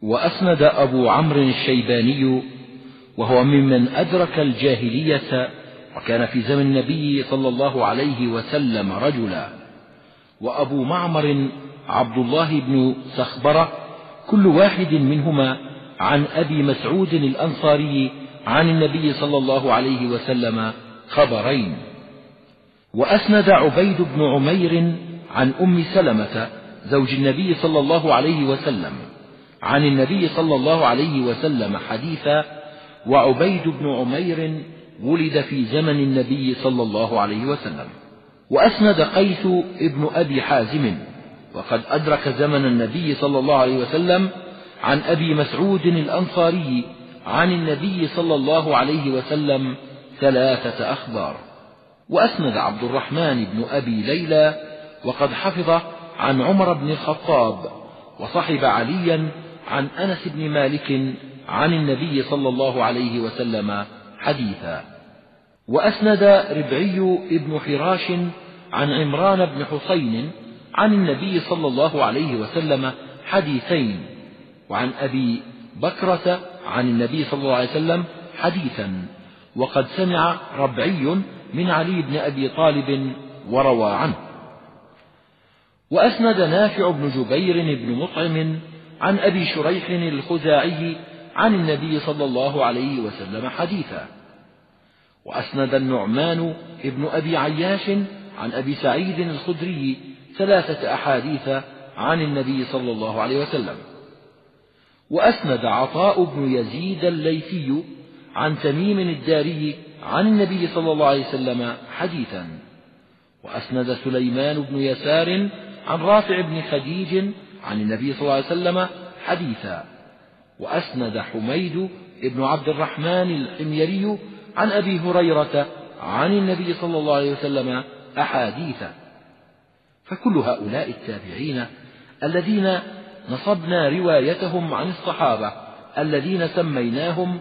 وأسند أبو عمرو الشيباني وهو ممن أدرك الجاهلية وكان في زمن النبي صلى الله عليه وسلم رجلا، وأبو معمر عبد الله بن سخبرة، كل واحد منهما عن أبي مسعود الأنصاري عن النبي صلى الله عليه وسلم خبرين. وأسند عبيد بن عمير عن أم سلمة زوج النبي صلى الله عليه وسلم عن النبي صلى الله عليه وسلم حديثا، وعبيد بن عمير ولد في زمن النبي صلى الله عليه وسلم. وأسند قيس بن أبي حازم وقد أدرك زمن النبي صلى الله عليه وسلم عن أبي مسعود الأنصاري عن النبي صلى الله عليه وسلم 3 أخبار. وأسند عبد الرحمن بن أبي ليلى وقد حفظ عن عمر بن الخطاب وصحب عليا عن أنس بن مالك عن النبي صلى الله عليه وسلم حديثا. وأسند ربعي بن حراش عن عمران بن حسين عن النبي صلى الله عليه وسلم حديثين، وعن أبي بكرة عن النبي صلى الله عليه وسلم حديثا، وقد سمع ربعي من علي بن أبي طالب وروى عنه. وأسند نافع بن جبير بن مطعم عن أبي شريح الخزاعي عن النبي صلى الله عليه وسلم حديثا. وأسند النعمان بن أبي عياش عن أبي سعيد الخدري 3 أحاديث عن النبي صلى الله عليه وسلم. وأسند عطاء بن يزيد الليثي عن تميم الداري عن النبي صلى الله عليه وسلم حديثا. وأسند سليمان بن يسار عن رافع بن خديج عن النبي صلى الله عليه وسلم حديثا. وأسند حميد بن عبد الرحمن الحميري عن أبي هريرة عن النبي صلى الله عليه وسلم أحاديث. فكل هؤلاء التابعين الذين نصبنا روايتهم عن الصحابة الذين سميناهم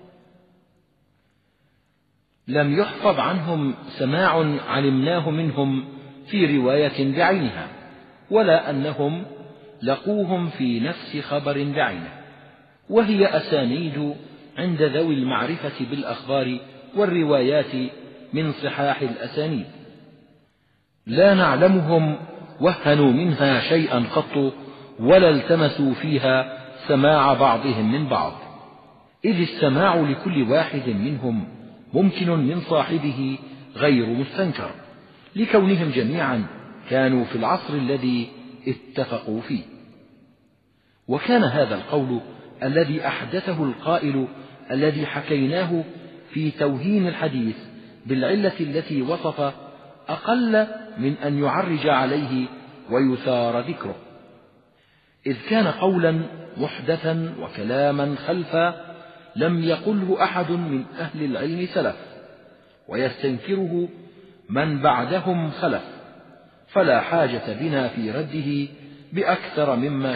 لم يحفظ عنهم سماع علمناه منهم في رواية بعينها، ولا أنهم لقوهم في نفس خبر بعينه، وهي أسانيد عند ذوي المعرفة بالأخبار والروايات من صحاح الأسانيد، لا نعلمهم وهنوا منها شيئا قط ولا التمسوا فيها سماع بعضهم من بعض، إذ السماع لكل واحد منهم ممكن من صاحبه غير مستنكر، لكونهم جميعا كانوا في العصر الذي اتفقوا فيه. وكان هذا القول الذي أحدثه القائل الذي حكيناه في توهين الحديث بالعلة التي وصف أقل من أن يعرج عليه ويثار ذكره، إذ كان قولا محدثا وكلاما خلفا لم يقله أحد من أهل العلم سلف، ويستنكره من بعدهم خلف، فلا حاجة بنا في رده بأكثر مما.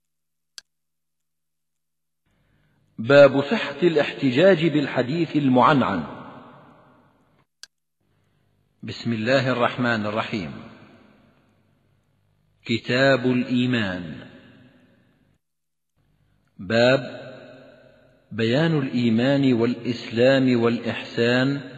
باب صحة الاحتجاج بالحديث المعنعن. بسم الله الرحمن الرحيم. كتاب الإيمان. باب بيان الإيمان والإسلام والإحسان